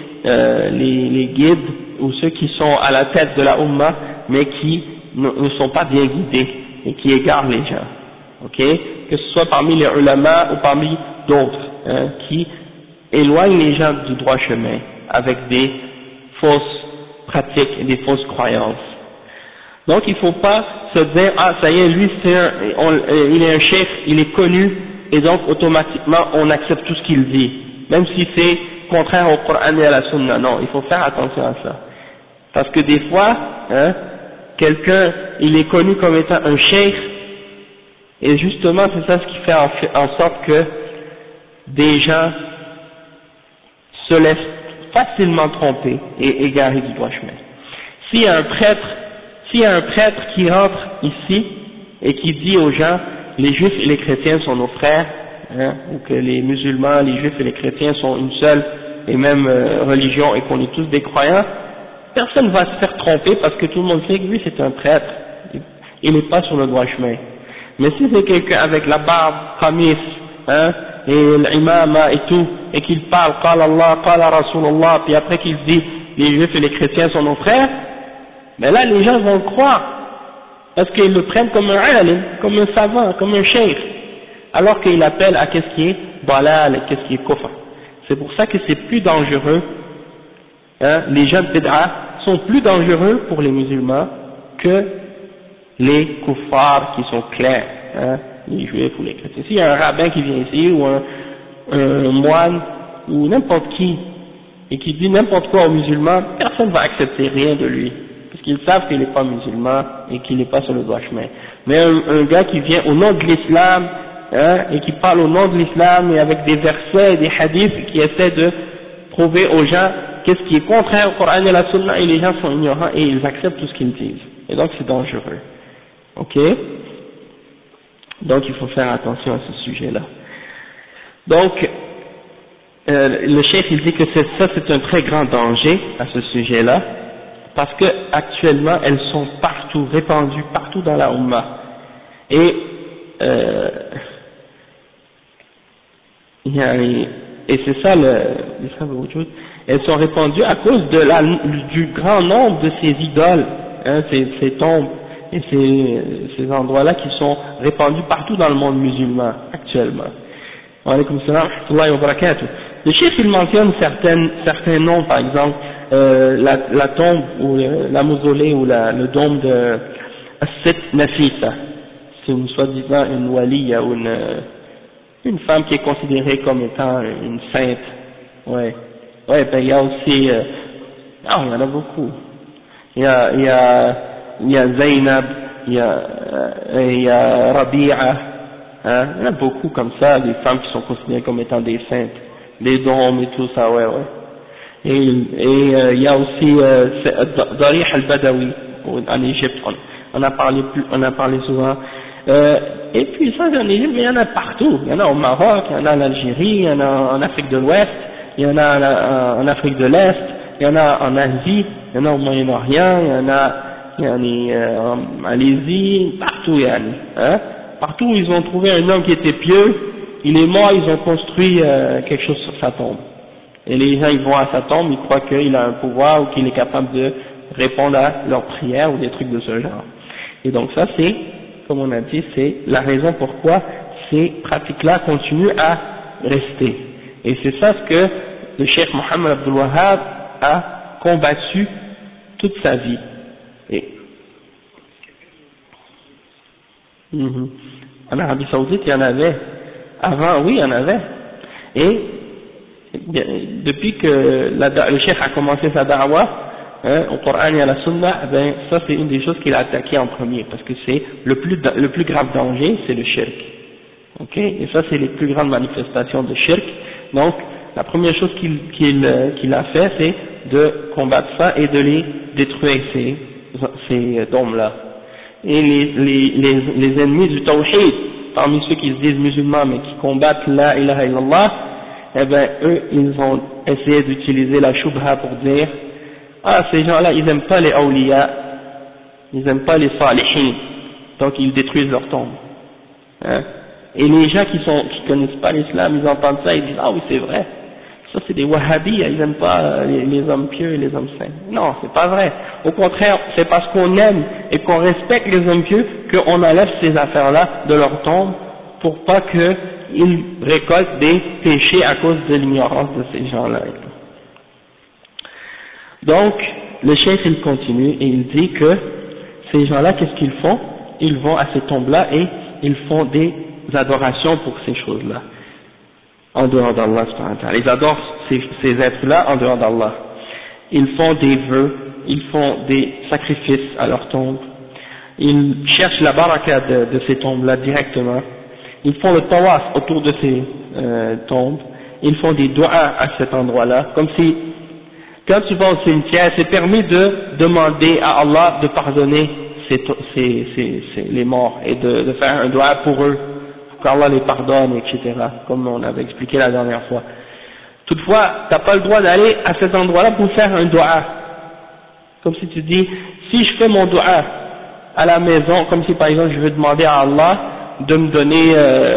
les guides ou ceux qui sont à la tête de la umma mais qui ne sont pas bien guidés et qui égarent les gens. Ok, que ce soit parmi les ulama ou parmi d'autres qui éloignent les gens du droit chemin avec des fausses pratiques et des fausses croyances. Donc il ne faut pas se dire ah ça y est lui il est un cheikh, il est connu et donc automatiquement on accepte tout ce qu'il dit, même si c'est contraire au Coran et à la Sunna. Non, il faut faire attention à ça, parce que des fois quelqu'un il est connu comme étant un cheikh, et justement c'est ça ce qui fait en sorte que des gens se laissent facilement tromper et égarer du droit chemin. S'il y a un prêtre qui rentre ici et qui dit aux gens les juifs et les chrétiens sont nos frères, ou que les musulmans, les juifs et les chrétiens sont une seule et même religion et qu'on est tous des croyants, personne ne va se faire tromper parce que tout le monde sait que lui c'est un prêtre, il n'est pas sur le droit chemin. Mais si c'est quelqu'un avec la barbe, qamis, et l'imama et tout, et qu'il parle qala Allah, qala Rasulullah, puis après qu'il dit les juifs et les chrétiens sont nos frères, mais là les gens vont le croire, parce qu'ils le prennent comme un alim, comme un savant, comme un cheikh, alors qu'il appelle à qu'est-ce qui est dalal et qu'est-ce qui est kufr. C'est pour ça que c'est plus dangereux, les gens de bid'a sont plus dangereux pour les musulmans que les kuffars qui sont clairs, les juifs ou les chrétiens. S'il y a un rabbin qui vient ici, ou un moine, ou n'importe qui, et qui dit n'importe quoi aux musulmans, personne ne va accepter rien de lui, parce qu'ils savent qu'il n'est pas musulman et qu'il n'est pas sur le droit chemin. Mais un gars qui vient au nom de l'islam, hein, et qui parle au nom de l'islam et avec des versets et des hadiths qui essaient de prouver aux gens qu'est-ce qui est contraire au Coran et à la Sunna, et les gens sont ignorants et ils acceptent tout ce qu'ils disent. Et donc c'est dangereux. Ok? Donc il faut faire attention à ce sujet-là. Donc, le chef il dit que ça c'est un très grand danger à ce sujet-là, parce que actuellement elles sont partout, répandues partout dans la Ummah. Et c'est ça elles sont répandues à cause du grand nombre de ces idoles, hein, ces tombes et ces endroits-là qui sont répandus partout dans le monde musulman actuellement. Wa alaykum salam wa rahmatullahi wa barakatuh. Le chef il mentionne certains noms, par exemple la tombe ou la mausolée ou le dôme de As-Sitt Nafisa, c'est soi-disant une waliya ou une femme qui est considérée comme étant une sainte. Ouais, ben il y a aussi il y en a beaucoup. Il y a Zainab, il y a Rabi'a, hein, il y en a beaucoup comme ça, des femmes qui sont considérées comme étant des saintes, des dômes et tout ça, ouais. Et il y a aussi Darih al-Badawi en Égypte, on a parlé souvent. Et puis ça en Égypte, mais il y en a partout. Il y en a au Maroc, il y en a en Algérie, il y en a en Afrique de l'Ouest, il y en a en Afrique de l'Est, il y en a en Asie, il y en a au Moyen-Orient, il y en a en Malaisie, partout, hein. Partout où ils ont trouvé un homme qui était pieux, il est mort, ils ont construit quelque chose sur sa tombe. Et les gens ils vont à sa tombe, ils croient qu'il a un pouvoir ou qu'il est capable de répondre à leurs prières ou des trucs de ce genre. Et donc ça c'est, comme on a dit, c'est la raison pourquoi ces pratiques-là continuent à rester. Et c'est ça ce que le cheikh Mohammed Abdul Wahhab a combattu toute sa vie. Et en Arabie Saoudite, il y en avait. Avant, oui, il y en avait. Et depuis que le cheikh a commencé sa da'wah, au Coran et à la Sunna, ben ça c'est une des choses qu'il a attaqué en premier, parce que c'est le plus grave danger, c'est le shirk. Ok, et ça c'est les plus grandes manifestations de shirk. Donc la première chose qu'il a fait, c'est de combattre ça et de les détruire ces dômes-là. Et les ennemis du tawhid, parmi ceux qui se disent musulmans mais qui combattent la ilaha illallah, eh ben eux ils ont essayé d'utiliser la shubha pour dire ces gens-là ils aiment pas les awliya, ils aiment pas les salihin, donc ils détruisent leurs tombes. Hein? Et les gens qui connaissent pas l'islam, ils entendent ça, ils disent oui c'est vrai, ça c'est des wahhabis, ils aiment pas les hommes pieux et les hommes saints. Non, c'est pas vrai. Au contraire, c'est parce qu'on aime et qu'on respecte les hommes pieux qu'on enlève ces affaires-là de leur tombe pour pas qu'ils récoltent des péchés à cause de l'ignorance de ces gens-là. Donc, le cheikh il continue et il dit que ces gens-là, qu'est-ce qu'ils font? Ils vont à ces tombes-là et ils font des adorations pour ces choses-là, en dehors d'Allah. Ils adorent ces êtres-là en dehors d'Allah. Ils font des vœux, ils font des sacrifices à leurs tombes, ils cherchent la baraka de ces tombes-là directement, ils font le tawaf autour de ces tombes, ils font des du'as à cet endroit-là, comme si, quand tu vas au cimetière, c'est permis de demander à Allah de pardonner les morts et de faire un du'a pour eux, pour qu'Allah les pardonne, etc., comme on avait expliqué la dernière fois. Toutefois, tu n'as pas le droit d'aller à cet endroit-là pour faire un du'a. Comme si tu dis, si je fais mon du'a à la maison, comme si par exemple je veux demander à Allah de me donner,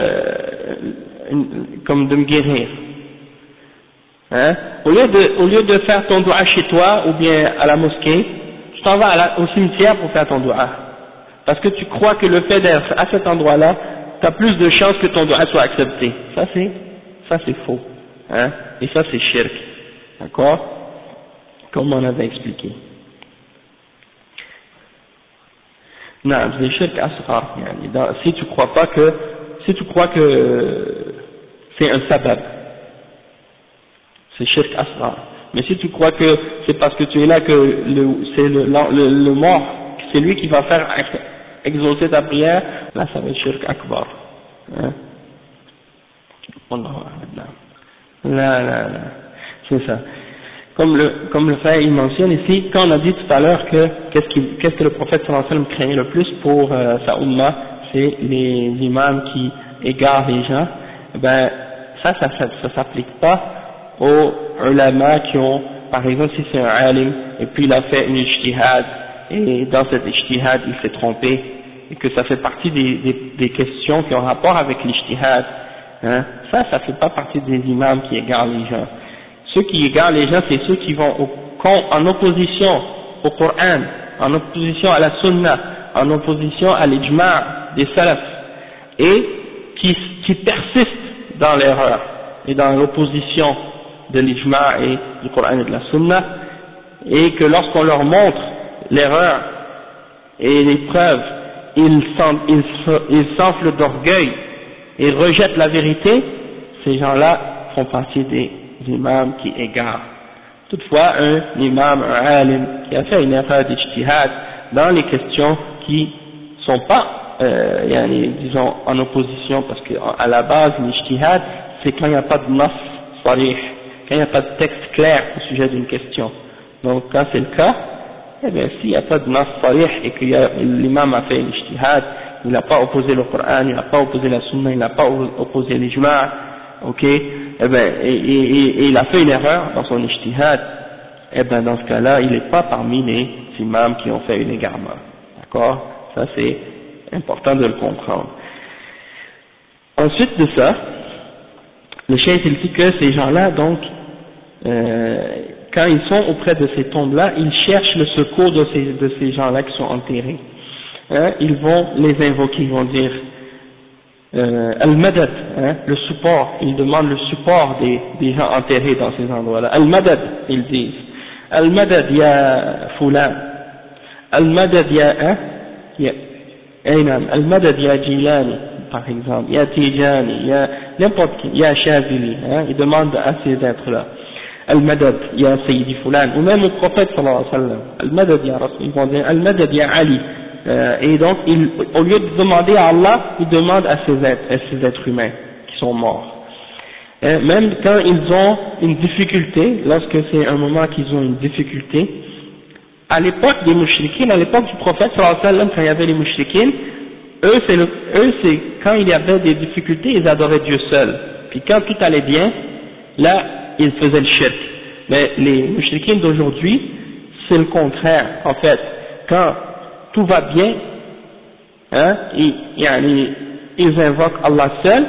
comme de me guérir. Hein? Au lieu de faire ton du'a chez toi ou bien à la mosquée, tu t'en vas au cimetière pour faire ton du'a. Parce que tu crois que le fait d'être à cet endroit-là, tu as plus de chances que ton du'a soit accepté. Ça c'est faux. Hein? Et ça c'est shirk. D'accord? Comme on avait expliqué. Non, c'est shirk asghar. Si tu crois que c'est un sabab, c'est shirk asghar. Mais si tu crois que c'est parce que tu es là que le mort, c'est lui qui va faire exaucer ta prière, là ça va être shirk akbar. Hein? Là, c'est ça. Comme le frère il mentionne ici, quand on a dit tout à l'heure que qu'est-ce que le prophète sallallahu alayhi wa sallam craignait le plus pour sa umma, c'est les imams qui égarent les gens, ben ça s'applique pas aux ulama qui ont, par exemple si c'est un alim et puis il a fait une ijtihad et dans cette ijtihad il s'est trompé et que ça fait partie des questions qui ont rapport avec l'ijtihad, hein, ça fait pas partie des imams qui égarent les gens. Ceux qui égarent les gens, c'est ceux qui vont en opposition au Coran, en opposition à la Sunna, en opposition à l'ijma' des salafs, et qui persistent dans l'erreur et dans l'opposition de l'ijma' et du Coran et de la Sunna, et que lorsqu'on leur montre l'erreur et les preuves, ils s'enflent d'orgueil et rejettent la vérité. Ces gens-là font partie des imams qui égarent. Toutefois, un imam, un alim qui a fait une erreur d'ijtihad dans les questions qui sont pas disons en opposition, parce qu'à la base l'ijtihad c'est quand il n'y a pas de nas sarih, quand il n'y a pas de texte clair au sujet d'une question. Donc quand c'est le cas, eh bien s'il n'y a pas de nas sarih et que l'imam a fait l'ijtihad, il n'a pas opposé le Coran, il n'a pas opposé la Sunna, il n'a pas opposé l'ijma', ok, eh bien, et il a fait une erreur dans son ijtihad, eh bien dans ce cas-là, il n'est pas parmi les imams qui ont fait un égarement. D'accord? Ça c'est important de le comprendre. Ensuite de ça, le cheikh il dit que ces gens-là, donc, quand ils sont auprès de ces tombes-là, ils cherchent le secours de ces gens-là qui sont enterrés. Hein, ils vont les invoquer, ils vont dire Al-Madad, hein, le support, ils demandent le support des gens enterrés dans ces endroits-là. Al-Madad, ils disent Al-Madad ya Fulan, Al-Madad ya Al-Madad ya Jilani, par exemple, ya Tijani, ya n'importe qui, ya Shazili, hein, ils demandent à ces êtres-là Al-Madad ya Sayyidi Fulan, ou même le prophète sallallahu alayhi wa sallam, Al-Madad ya Rasul, ils vont dire Al-Madad ya Ali. Et donc, au lieu de demander à Allah, ils demandent à ces êtres humains qui sont morts. Même quand ils ont une difficulté, lorsque c'est un moment qu'ils ont une difficulté, à l'époque des mouchriquines, à l'époque du prophète sallallahu alayhi wa sallam, quand il y avait les mouchriquines, eux c'est quand il y avait des difficultés, ils adoraient Dieu seul. Puis quand tout allait bien, là, ils faisaient le shirk. Mais les mouchriquines d'aujourd'hui, c'est le contraire. En fait, quand tout va bien, hein, ils invoquent Allah seul,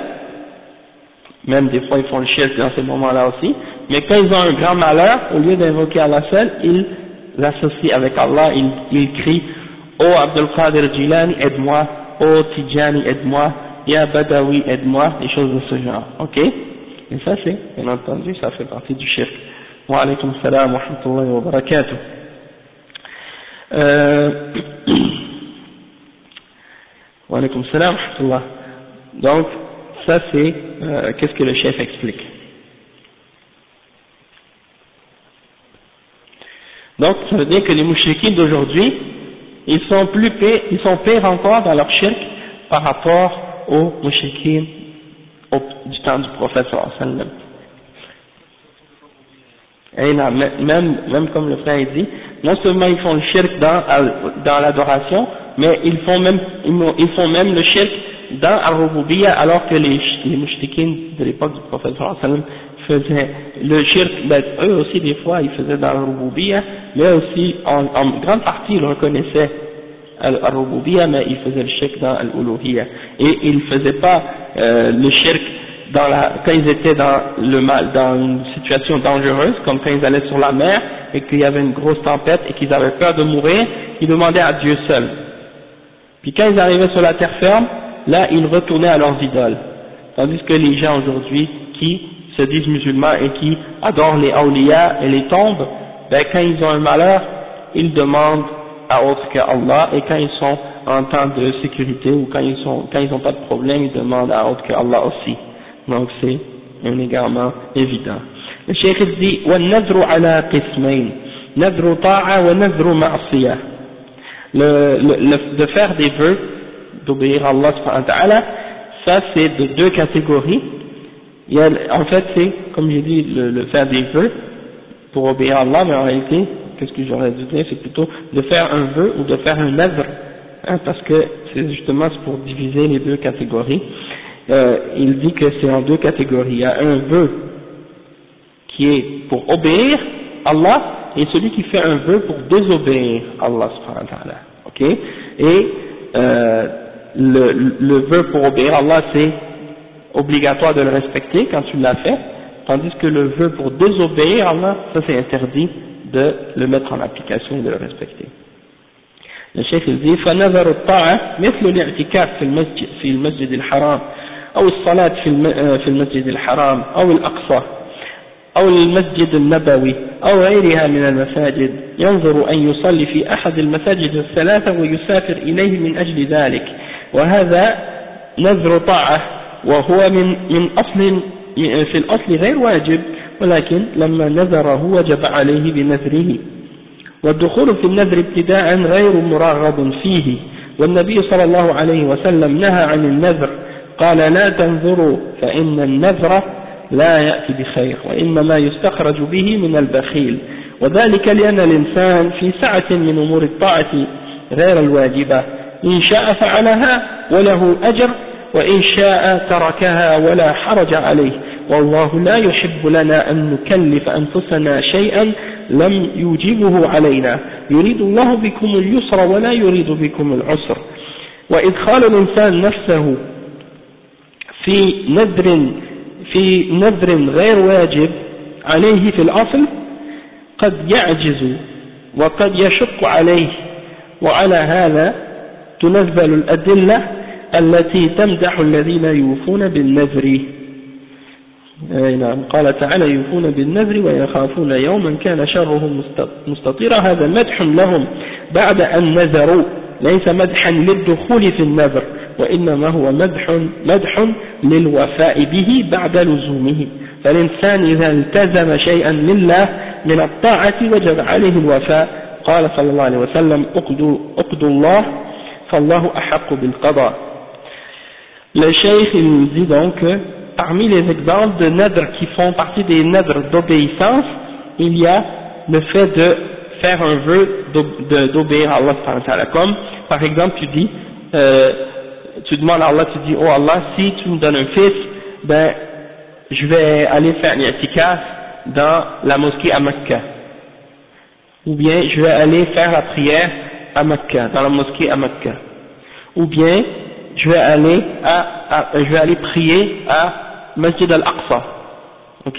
même des fois ils font le shirk dans ces moments-là aussi, mais quand ils ont un grand malheur, au lieu d'invoquer Allah seul, ils l'associent avec Allah, ils crient « Oh Abdul Qadir Jilani, aide-moi, oh Tijani, aide-moi, Ya Badawi, aide-moi », des choses de ce genre, ok? Et ça c'est, bien entendu, ça fait partie du shirk. Wa alaykum salam wa rahmatullahi wa barakatuh. Wa alaykum salam wa rahmatullah. Donc, ça c'est, qu'est-ce que le chef explique. Donc, ça veut dire que les mouchriquines d'aujourd'hui, ils sont pires encore dans leur shirk par rapport aux mouchriquines du temps du prophète sallallahu alayhi wa sallam. Et là, même comme le frère dit, non seulement ils font le shirk dans l'adoration, mais ils font même le shirk dans al-Rububiyyah, alors que les mouchriquines de l'époque du prophète sallallahu alayhi wa sallam faisaient le shirk, eux aussi des fois ils faisaient dans al-Rububiyyah, mais aussi en grande partie ils reconnaissaient al-Rububiyyah, mais ils faisaient le shirk dans al-Uluhiyyah, et ils ne faisaient pas le shirk quand ils étaient dans une situation dangereuse, comme quand ils allaient sur la mer et qu'il y avait une grosse tempête et qu'ils avaient peur de mourir, ils demandaient à Dieu seul. Puis quand ils arrivaient sur la terre ferme, là ils retournaient à leurs idoles. Tandis que les gens aujourd'hui qui se disent musulmans et qui adorent les awliya et les tombes, ben quand ils ont un malheur, ils demandent à autre qu'Allah, et quand ils sont en temps de sécurité ou quand ils n'ont pas de problème, ils demandent à autre qu'Allah aussi. Donc c'est un égarement évident. Le cheikh il dit وَالنَّذْرُ عَلَى قِسْمَيْنِ نَذْرُ طَاعَةٍ وَنَذْرُ مَعْصِيَةٍ. De faire des vœux, d'obéir à Allah subhanahu wa ta'ala, ça c'est de deux catégories. En fait c'est, comme j'ai dit, le faire des vœux pour obéir à Allah, mais en réalité, qu'est-ce que j'aurais dû dire, c'est plutôt de faire un vœu ou de faire un nadr, parce que c'est justement pour diviser les deux catégories. Il dit que c'est en deux catégories. Il y a un vœu qui est pour obéir à Allah et celui qui fait un vœu pour désobéir à Allah subhanahu wa ta'ala. Ok? Et le vœu pour obéir à Allah, c'est obligatoire de le respecter quand tu l'as fait, tandis que le vœu pour désobéir à Allah, ça c'est interdit de le mettre en application et de le respecter. Le cheikh il dit فنذر الطاعة مثل الاعتكاف في المسجد الحرام أو الصلاة في المسجد الحرام أو الأقصى أو المسجد النبوي أو غيرها من المساجد ينظر أن يصلي في أحد المساجد الثلاثة ويسافر إليه من أجل ذلك، وهذا نذر طاعة وهو من أصل في الأصل غير واجب، ولكن لما نذره وجب عليه بنذره. والدخول في النذر ابتداء غير مرغب فيه، والنبي صلى الله عليه وسلم نهى عن النذر، قال لا تنذروا فإن النذر لا يأتي بخير وإنما يستخرج به من البخيل، وذلك لأن الإنسان في سعة من أمور الطاعة غير الواجبة، إن شاء فعلها وله أجر وإن شاء تركها ولا حرج عليه، والله لا يحب لنا أن نكلف أنفسنا شيئا لم يوجبه علينا، يريد الله بكم اليسر ولا يريد بكم العسر. وإدخال الإنسان نفسه في نذر غير واجب عليه في الأصل قد يعجز وقد يشق عليه، وعلى هذا تنزل الأدلة التي تمدح الذين يوفون بالنذر. نعم، قال تعالى يوفون بالنذر ويخافون يوما كان شره مستطيرا، هذا مدح لهم بعد أن نذروا، ليس مدحا للدخول في النذر، وإنما هو مدح للوفاء به بعد لزومه، فالإنسان إذا التزم شيئا لله من الطاعة وجب عليه الوفاء، قال صلى الله عليه وسلم اقضوا الله فالله أحق بالقضاء. Le cheikh il dit donc que parmi les exemples de nadr qui font partie des nadrs d'obéissance, il y a le fait de faire un vœu d'obéir à Allah subhanahu wa ta'ala. Comme par exemple tu dis, tu demandes à Allah, tu dis oh Allah, si tu me donnes un fils, ben je vais aller faire l'i'tikaf dans la mosquée à Mecca, ou bien je vais aller faire la prière à Mecca, dans la mosquée à Mecca, ou bien je vais aller prier à Masjid al-Aqsa, ok,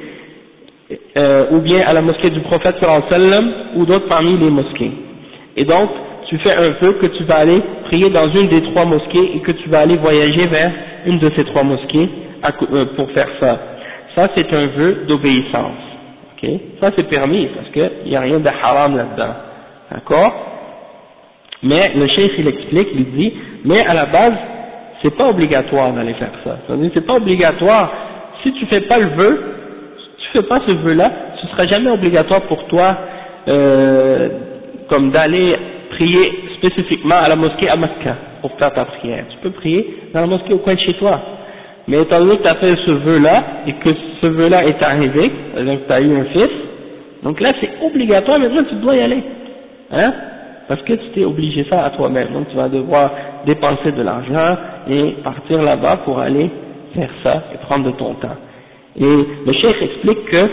ou bien à la mosquée du prophète sallallahu alayhi wa sallam, ou d'autres parmi les mosquées. Et donc tu fais un vœu que tu vas aller prier dans une des trois mosquées et que tu vas aller voyager vers une de ces trois mosquées pour faire ça. Ça c'est un vœu d'obéissance, ok, ça c'est permis parce qu'il n'y a rien de haram là-dedans, d'accord. Mais le cheikh il explique, il dit, mais à la base, c'est pas obligatoire d'aller faire ça. C'est-à-dire, c'est pas obligatoire. Si tu fais pas le vœu, si tu fais pas ce vœu-là, ce sera jamais obligatoire pour toi, comme d'aller prier spécifiquement à la mosquée à Mecca pour faire ta prière. Tu peux prier dans la mosquée au coin de chez toi. Mais étant donné que tu as fait ce vœu-là et que ce vœu-là est arrivé, donc tu as eu un fils, donc là c'est obligatoire, maintenant tu dois y aller. Hein? Parce que tu t'es obligé ça à toi-même, donc tu vas devoir dépenser de l'argent et partir là-bas pour aller faire ça et prendre de ton temps. Et le cheikh explique que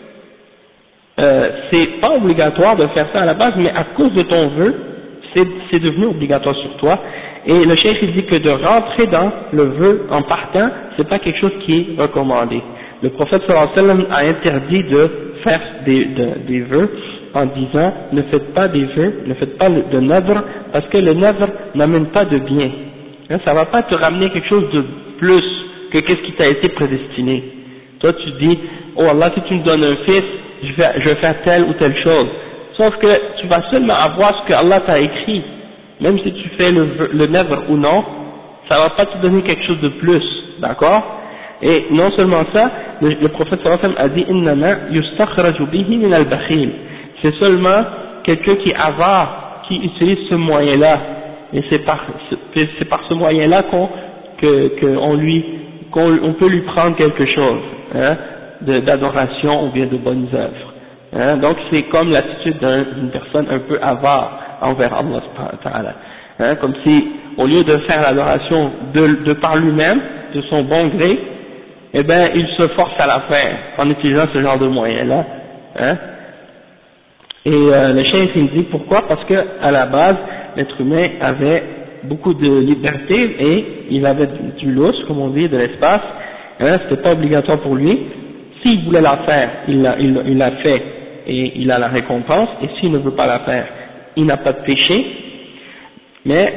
c'est pas obligatoire de faire ça à la base, mais à cause de ton vœu, c'est devenu obligatoire sur toi. Et le cheikh il dit que de rentrer dans le vœu en partant, c'est pas quelque chose qui est recommandé. Le prophète sallallahu alayhi wa sallam a interdit de faire des vœux en disant ne faites pas des vœux, ne faites pas de nadr, parce que le nadr n'amène pas de bien. Ça va pas te ramener quelque chose de plus que qu'est-ce qui t'a été prédestiné. Toi tu dis oh Allah, si tu me donnes un fils, je vais faire telle ou telle chose. Sauf que tu vas seulement avoir ce que Allah t'a écrit. Même si tu fais le nadr ou non, ça va pas te donner quelque chose de plus, d'accord? Et non seulement ça, le prophète sallallahu alayhi wa sallam a dit innama yustakhraju bihi min al-bakhil. C'est seulement quelqu'un qui est avare qui utilise ce moyen-là, et c'est par ce moyen-là qu'on peut lui prendre quelque chose, hein, d'adoration ou bien de bonnes œuvres. Hein, donc c'est comme l'attitude d'une personne un peu avare envers Allah subhanahu wa ta'ala. Hein, comme si au lieu de faire l'adoration de par lui-même, de son bon gré, eh ben il se force à la faire en utilisant ce genre de moyens-là. Hein. Et le cheikh il dit pourquoi? Parce que à la base l'être humain avait beaucoup de liberté et il avait du lousse, comme on dit, de l'espace. Hein, c'était pas obligatoire pour lui. S'il voulait la faire, il l'a fait et il a la récompense. Et s'il ne veut pas la faire, il n'a pas de péché. Mais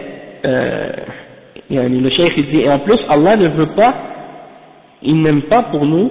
le cheikh il dit, et en plus Allah ne veut pas, il n'aime pas pour nous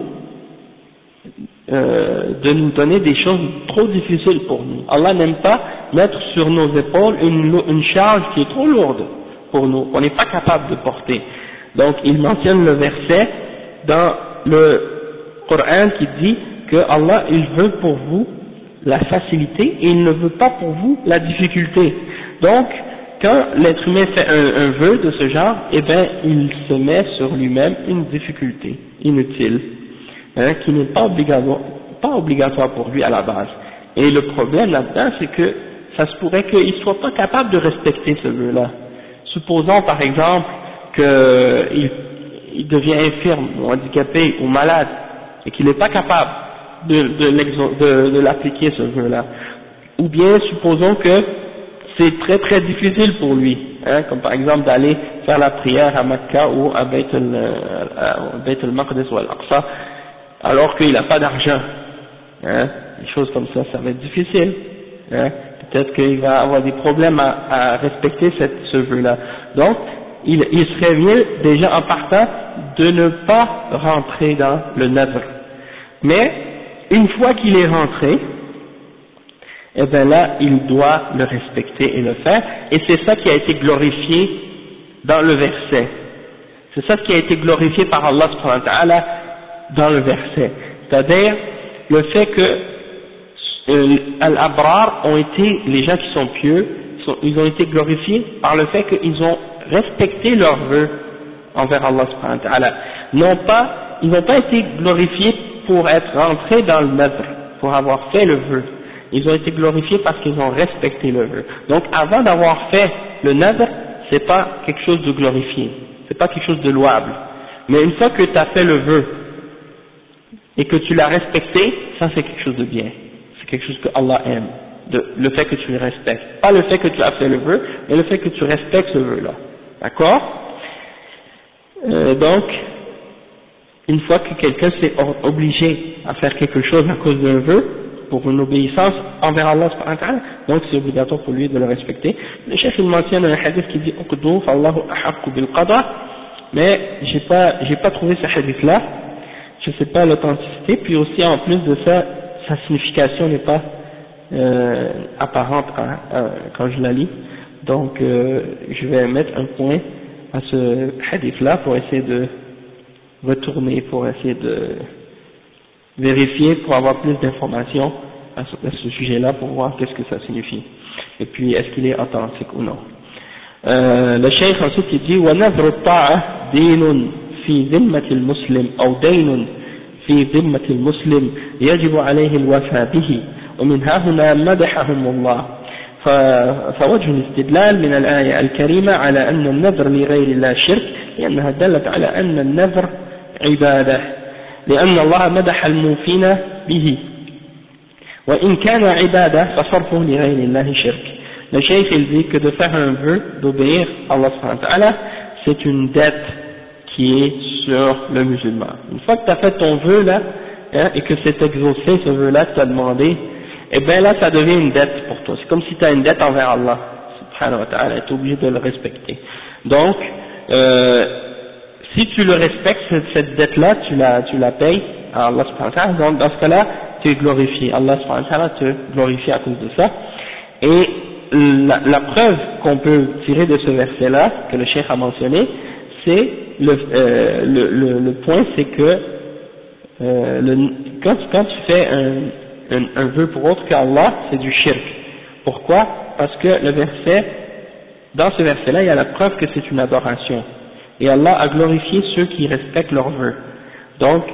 de nous donner des choses trop difficiles pour nous. Allah n'aime pas mettre sur nos épaules une charge qui est trop lourde pour nous, qu'on n'est pas capable de porter. Donc il mentionne le verset dans le Coran qui dit que Allah il veut pour vous la facilité et il ne veut pas pour vous la difficulté. Donc quand l'être humain fait un vœu de ce genre, eh bien il se met sur lui-même une difficulté inutile, hein, qui n'est pas obligatoire pour lui à la base. Et le problème là-dedans, c'est que ça se pourrait qu'il ne soit pas capable de respecter ce vœu-là. Supposons par exemple qu'il devient infirme ou handicapé ou malade et qu'il n'est pas capable de l'appliquer ce vœu-là. Ou bien supposons que c'est très très difficile pour lui, hein, comme par exemple d'aller faire la prière à Mecca ou à Beit al-Maqdis ou al-Aqsa alors qu'il n'a pas d'argent, hein, des choses comme ça va être difficile, hein, peut-être qu'il va avoir des problèmes à respecter ce vœu-là. Donc il serait mieux déjà en partant de ne pas rentrer dans le nadr. Mais une fois qu'il est rentré, eh bien là, il doit le respecter et le faire, et c'est ça qui a été glorifié dans le verset. C'est ça qui a été glorifié par Allah subhanahu wa ta'ala dans le verset. C'est-à-dire le fait que Al-Abrar ont été, les gens qui sont pieux, ils ont été glorifiés par le fait qu'ils ont respecté leurs vœux envers Allah subhanahu wa ta'ala. Ils n'ont pas été glorifiés pour être rentrés dans le nadr, pour avoir fait le vœu. Ils ont été glorifiés parce qu'ils ont respecté le vœu. Donc avant d'avoir fait le nadr, c'est pas quelque chose de glorifié, c'est pas quelque chose de louable. Mais une fois que tu as fait le vœu et que tu l'as respecté, ça c'est quelque chose de bien. C'est quelque chose que Allah aime, le fait que tu le respectes. Pas le fait que tu as fait le vœu, mais le fait que tu respectes ce vœu-là. D'accord? Donc, une fois que quelqu'un s'est obligé à faire quelque chose à cause d'un vœu, pour une obéissance envers Allah subhanahu wa ta'ala, donc c'est obligatoire pour lui de le respecter. Le chef il mentionne un hadith qui dit Uqdu fallahu ahaqqu bil qada, mais j'ai pas trouvé ce hadith là, je sais pas l'authenticité, puis aussi en plus de ça, sa signification n'est pas apparente quand je la lis, donc je vais mettre un point à ce hadith là pour essayer de retourner, pour essayer de vérifier, pour avoir plus d'informations à ce sujet-là, pour voir qu'est-ce que ça signifie. Et puis, est-ce qu'il est authentique ou non. Le cheikh ensuite il dit وَنَذْرُ الطَّاعَةِ دِينٌ فِي ذِمَّةِ الْمُسْلِمِ أو دَيْنٌ في ذمة المسلم يجب عليه الوفاء به ومن ها هنا مدحهم الله فوجه الاستدلال من الآية الكريمة على أن النذر لغير الله شرك لأنها دلت على أن النذر عبادة لأن الله مدح الموفين به وإن كان عبادة فصرفه لغير الله شرك. Le cheikh il dit que de faire un vœu d'obéir à Allah subhanahu wa ta'ala, c'est une dette qui est sur le musulman. Une fois que tu as fait ton vœu là, hein, et que c'est exaucé ce vœu là que tu as demandé, et bien là ça devient une dette pour toi. C'est comme si tu as une dette envers Allah subhanahu wa ta'ala, tu es obligé de le respecter. Donc, si tu le respectes, cette dette là, tu la payes à Allah subhanahu wa ta'ala, donc dans ce cas là, tu es glorifié. Allah subhanahu wa ta'ala te glorifie à cause de ça. Et la preuve qu'on peut tirer de ce verset là, que le cheikh a mentionné, c'est le point c'est que quand tu fais un vœu pour autre qu'Allah, c'est du shirk. Pourquoi? Parce que dans ce verset-là, il y a la preuve que c'est une adoration. Et Allah a glorifié ceux qui respectent leurs vœux. Donc,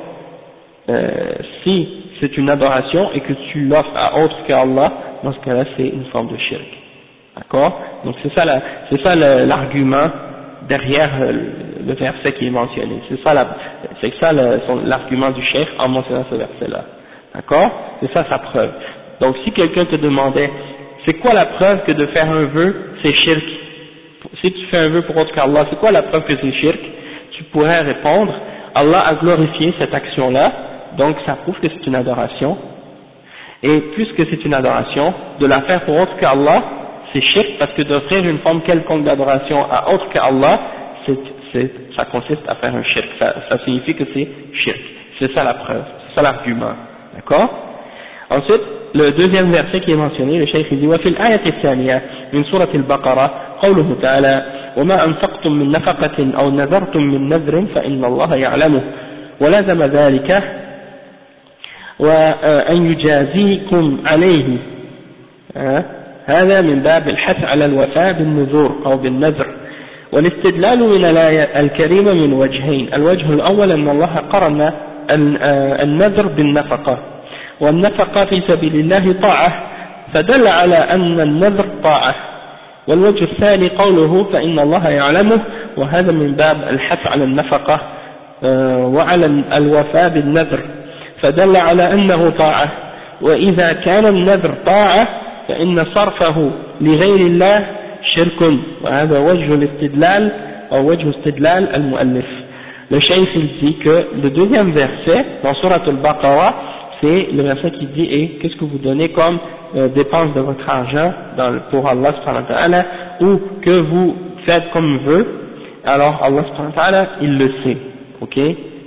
si c'est une adoration et que tu l'offres à autre qu'Allah, dans ce cas-là, c'est une forme de shirk. D'accord? Donc c'est ça l'argument derrière le verset qui est mentionné. C'est ça l'argument du cheikh en mentionnant ce verset-là. D'accord? C'est ça sa preuve. Donc si quelqu'un te demandait, c'est quoi la preuve que de faire un vœu, c'est shirk? Si tu fais un vœu pour autre qu'Allah, c'est quoi la preuve que c'est shirk? Tu pourrais répondre, Allah a glorifié cette action-là, donc ça prouve que c'est une adoration. Et puisque c'est une adoration, de la faire pour autre qu'Allah, c'est shirk, parce que d'offrir une forme quelconque d'adoration à autre qu'Allah, ça consiste à faire un shirk, ça signifie que c'est shirk. C'est ça la preuve, c'est ça l'argument. D'accord? Ensuite, le deuxième verset qui est mentionné, le cheikh dit وفي الآية الثانية من سورة البقرة قوله تعالى وما أنفقتم من نفقة أو نذرتم من نذر فإن الله يعلمه ولازم ذلك وأن يجازيكم عليه هذا من باب الحث على الوفاء بالنذور أو بالنذر. والاستدلال من الآية الكريمة من وجهين. الوجه الأول أن الله قرن النذر بالنفقة، والنفقة في سبيل الله طاعة، فدل على أن النذر طاعة. والوجه الثاني قوله فإن الله يعلمه، وهذا من باب الحث على النفقة وعلى الوفاء بالنذر، فدل على أنه طاعة. وإذا كان النذر طاعة فإن صرفه لغير الله شرك، وهذا وجه الاستدلال أو وجه استدلال المؤلف. Le cheikh il dit que le deuxième verset dans Surat al-Baqarah, c'est le verset qui dit et qu'est-ce que vous donnez comme dépense de votre argent pour Allah subhanahu wa ta'ala, ou que vous faites comme vœu, alors Allah subhanahu wa ta'ala il le sait, ok?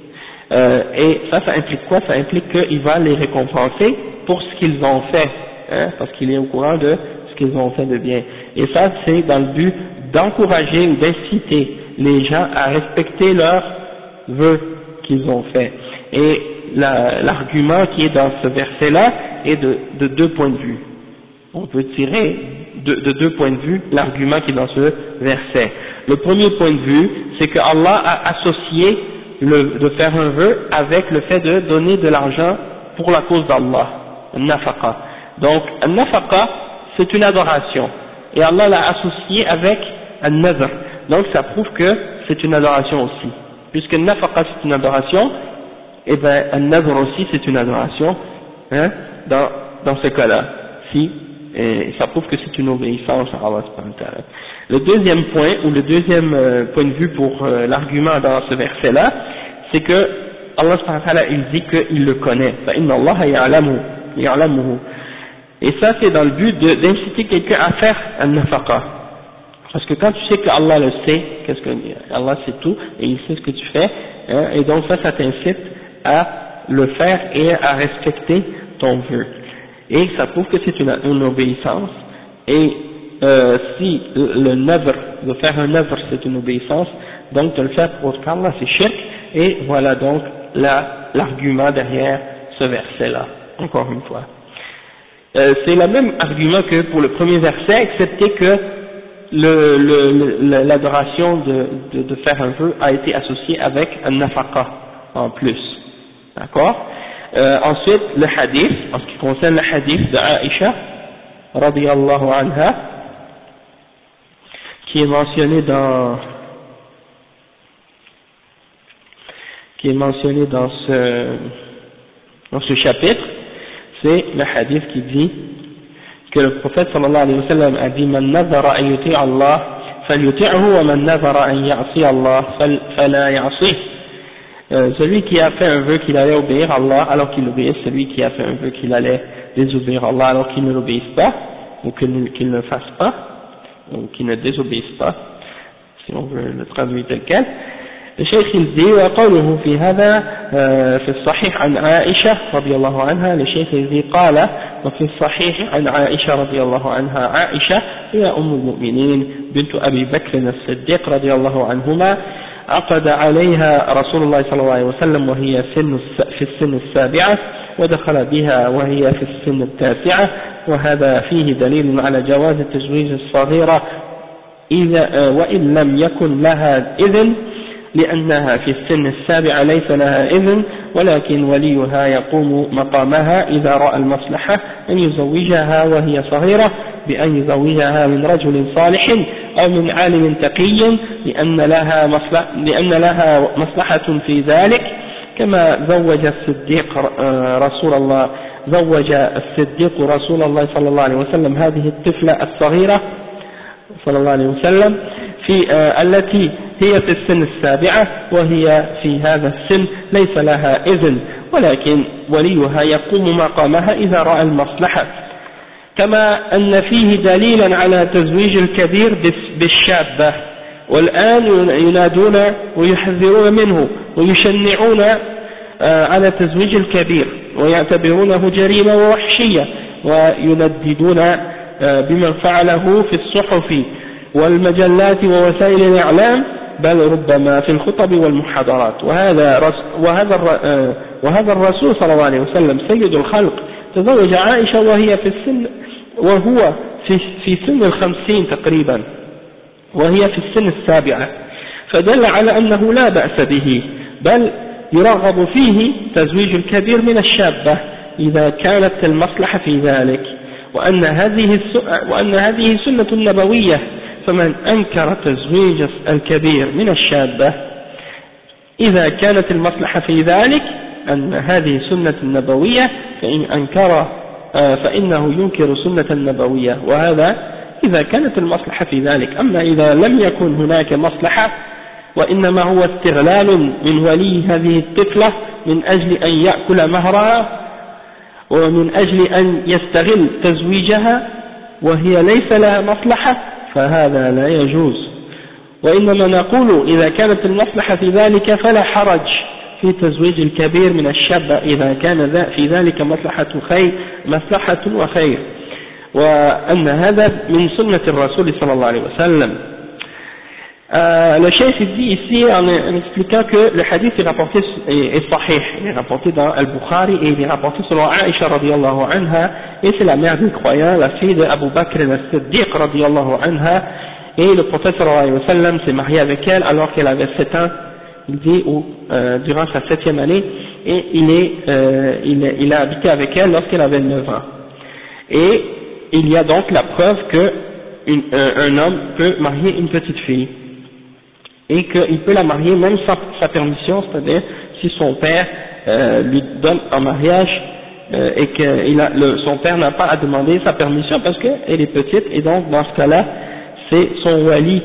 Et ça implique quoi? Ça implique qu'il va les récompenser pour ce qu'ils ont fait, parce qu'il est au courant de ce qu'ils ont fait de bien. Et ça c'est dans le but d'encourager ou d'inciter les gens à respecter leurs vœux qu'ils ont fait. Et l'argument qui est dans ce verset-là est de deux points de vue. On peut tirer de deux points de vue l'argument qui est dans ce verset. Le premier point de vue, c'est que Allah a associé de faire un vœu avec le fait de donner de l'argent pour la cause d'Allah, al-nafaqa. Donc, al-nafaqa, c'est une adoration. Et Allah l'a associé avec al-nadhr. Donc, ça prouve que c'est une adoration aussi. Puisque al-nafaqa c'est une adoration, et bien al-nadhr aussi c'est une adoration, dans ce cas-là. Et ça prouve que c'est une obéissance à Allah subhanahu wa ta'ala. Le deuxième point, ou le deuxième point de vue pour l'argument dans ce verset-là, c'est que Allah subhanahu wa ta'ala il dit qu'il le connaît. فَإِنَّ اللَّهَ يَعْلَمُهُ. Et ça c'est dans le but d'inciter quelqu'un à faire al-nafaqa. Parce que quand tu sais que Allah le sait, Allah sait tout, et il sait ce que tu fais, et donc ça t'incite à le faire et à respecter ton vœu. Et ça prouve que c'est une obéissance, et si le nadr, de faire un nadr c'est une obéissance, donc de le faire pour autre qu'Allah c'est shirk, et voilà donc l'argument derrière ce verset-là, encore une fois. C'est le même argument que pour le premier verset, excepté que l'adoration de faire un vœu a été associée avec un nafaqa en plus. D'accord? Ensuite, le hadith, en ce qui concerne le hadith de Aïcha, radiyallahu anha, qui est mentionné dans ce chapitre, c'est le hadith qui dit que le prophète sallallahu alayhi wa sallam a dit man nazara an yuti' Allah falyuti'hu wa man nazara an ya'si Allah fala ya'sih. Celui qui a fait un vœu qu'il allait obéir à Allah alors qu'il obéisse, celui qui a fait un vœu qu'il allait désobéir à Allah alors qu'il ne l'obéisse pas, ou qu'il ne fasse pas, ou qu'il ne désobéisse pas, si on veut le traduire tel quel. الشيخ الزي وقوله في هذا في الصحيح عن عائشة رضي الله عنها للشيخ الزي قال وفي الصحيح عن عائشة رضي الله عنها عائشة هي أم المؤمنين بنت أبي بكر الصديق رضي الله عنهما عقد عليها رسول الله صلى الله عليه وسلم وهي في السن السابعة ودخل بها وهي في السن التاسعة، وهذا فيه دليل على جواز تزويج الصغيرة وإن لم يكن لها إذن، لأنها في السن السابعة ليس لها إذن، ولكن وليها يقوم مقامها إذا رأى المصلحة أن يزوجها وهي صغيرة بأن يزوجها من رجل صالح أو من عالم تقي، لأن لها مصلحة في ذلك، كما زوج الصديق رسول الله صلى الله عليه وسلم هذه الطفلة الصغيرة صلى الله عليه وسلم التي هي في السن السابعة وهي في هذا السن ليس لها إذن، ولكن وليها يقوم مقامها إذا رأى المصلحة. كما أن فيه دليلا على تزويج الكبير بالشابة، والآن ينادون ويحذرون منه ويشنعون على تزويج الكبير ويعتبرونه جريمة ووحشية، وينددون بمن فعله في الصحف والمجلات ووسائل الإعلام، بل ربما في الخطب والمحاضرات. وهذا الرسول صلى الله عليه وسلم سيد الخلق تزوج عائشة وهو في سن 50 تقريبا، وهي في السن السابعة، فدل على أنه لا بأس به، بل يرغب فيه تزويج الكبير من الشابة إذا كانت المصلحة في ذلك، وأن هذه سنة نبوية، فمن أنكر تزويج الكبير من الشابة إذا كانت المصلحة في ذلك أن هذه سنة نبوية فإن أنكر فإنه ينكر سنة النبوية، وهذا إذا كانت المصلحة في ذلك. أما إذا لم يكن هناك مصلحة وإنما هو استغلال من ولي هذه الطفلة من أجل أن يأكل مهرها ومن أجل أن يستغل تزويجها وهي ليس لها مصلحة، فهذا لا يجوز. وإنما نقول إذا كانت المصلحة في ذلك فلا حرج في تزويج الكبير من الشاب إذا كان في ذلك مصلحة وخير، وأن هذا من سنة الرسول صلى الله عليه وسلم. Le cheikh dit ici en expliquant que le hadith est rapporté est sahih, il est rapporté dans Al-Bukhari et il est rapporté selon Aïcha radiyallahu anha, et c'est la mère des croyants, la fille de Abu Bakr al-Siddiq radiyallahu anha, et le prophète sallallahu alayhi wa sallam s'est marié avec elle alors qu'elle avait 7 ans, il dit, durant sa 7e année, et il a habité avec elle lorsqu'elle avait 9 ans. Et il y a donc la preuve que un homme peut marier une petite fille, et qu'il peut la marier même sans sa permission, c'est-à-dire si son père lui donne en mariage et que son père n'a pas à demander sa permission parce qu'elle est petite, et donc dans ce cas-là, c'est son wali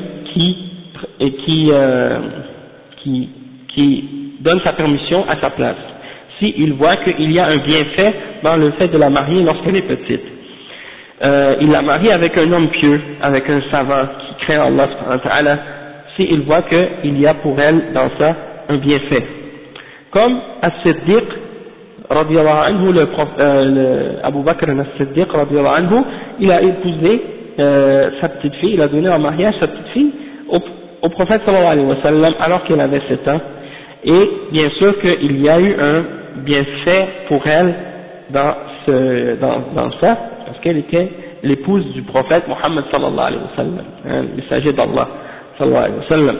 qui donne sa permission à sa place, s'il voit qu'il y a un bienfait dans le fait de la marier lorsqu'elle est petite. Il la marie avec un homme pieux, avec un savant qui craint Allah subhanahu wa ta'ala, s'il voit qu'il y a pour elle dans ça un bienfait. Comme As-Siddiq radiyallahu anhu, Abu Bakr As-Siddiq radiyallahu anhu, il a épousé sa petite fille, il a donné en mariage sa petite fille au prophète sallallahu alayhi wa sallam alors qu'elle avait 7 ans, et bien sûr qu'il y a eu un bienfait pour elle dans ça, parce qu'elle était l'épouse du prophète Mohammed sallallahu alayhi wa sallam, le messager d'Allah sallallahu alayhi wa sallam.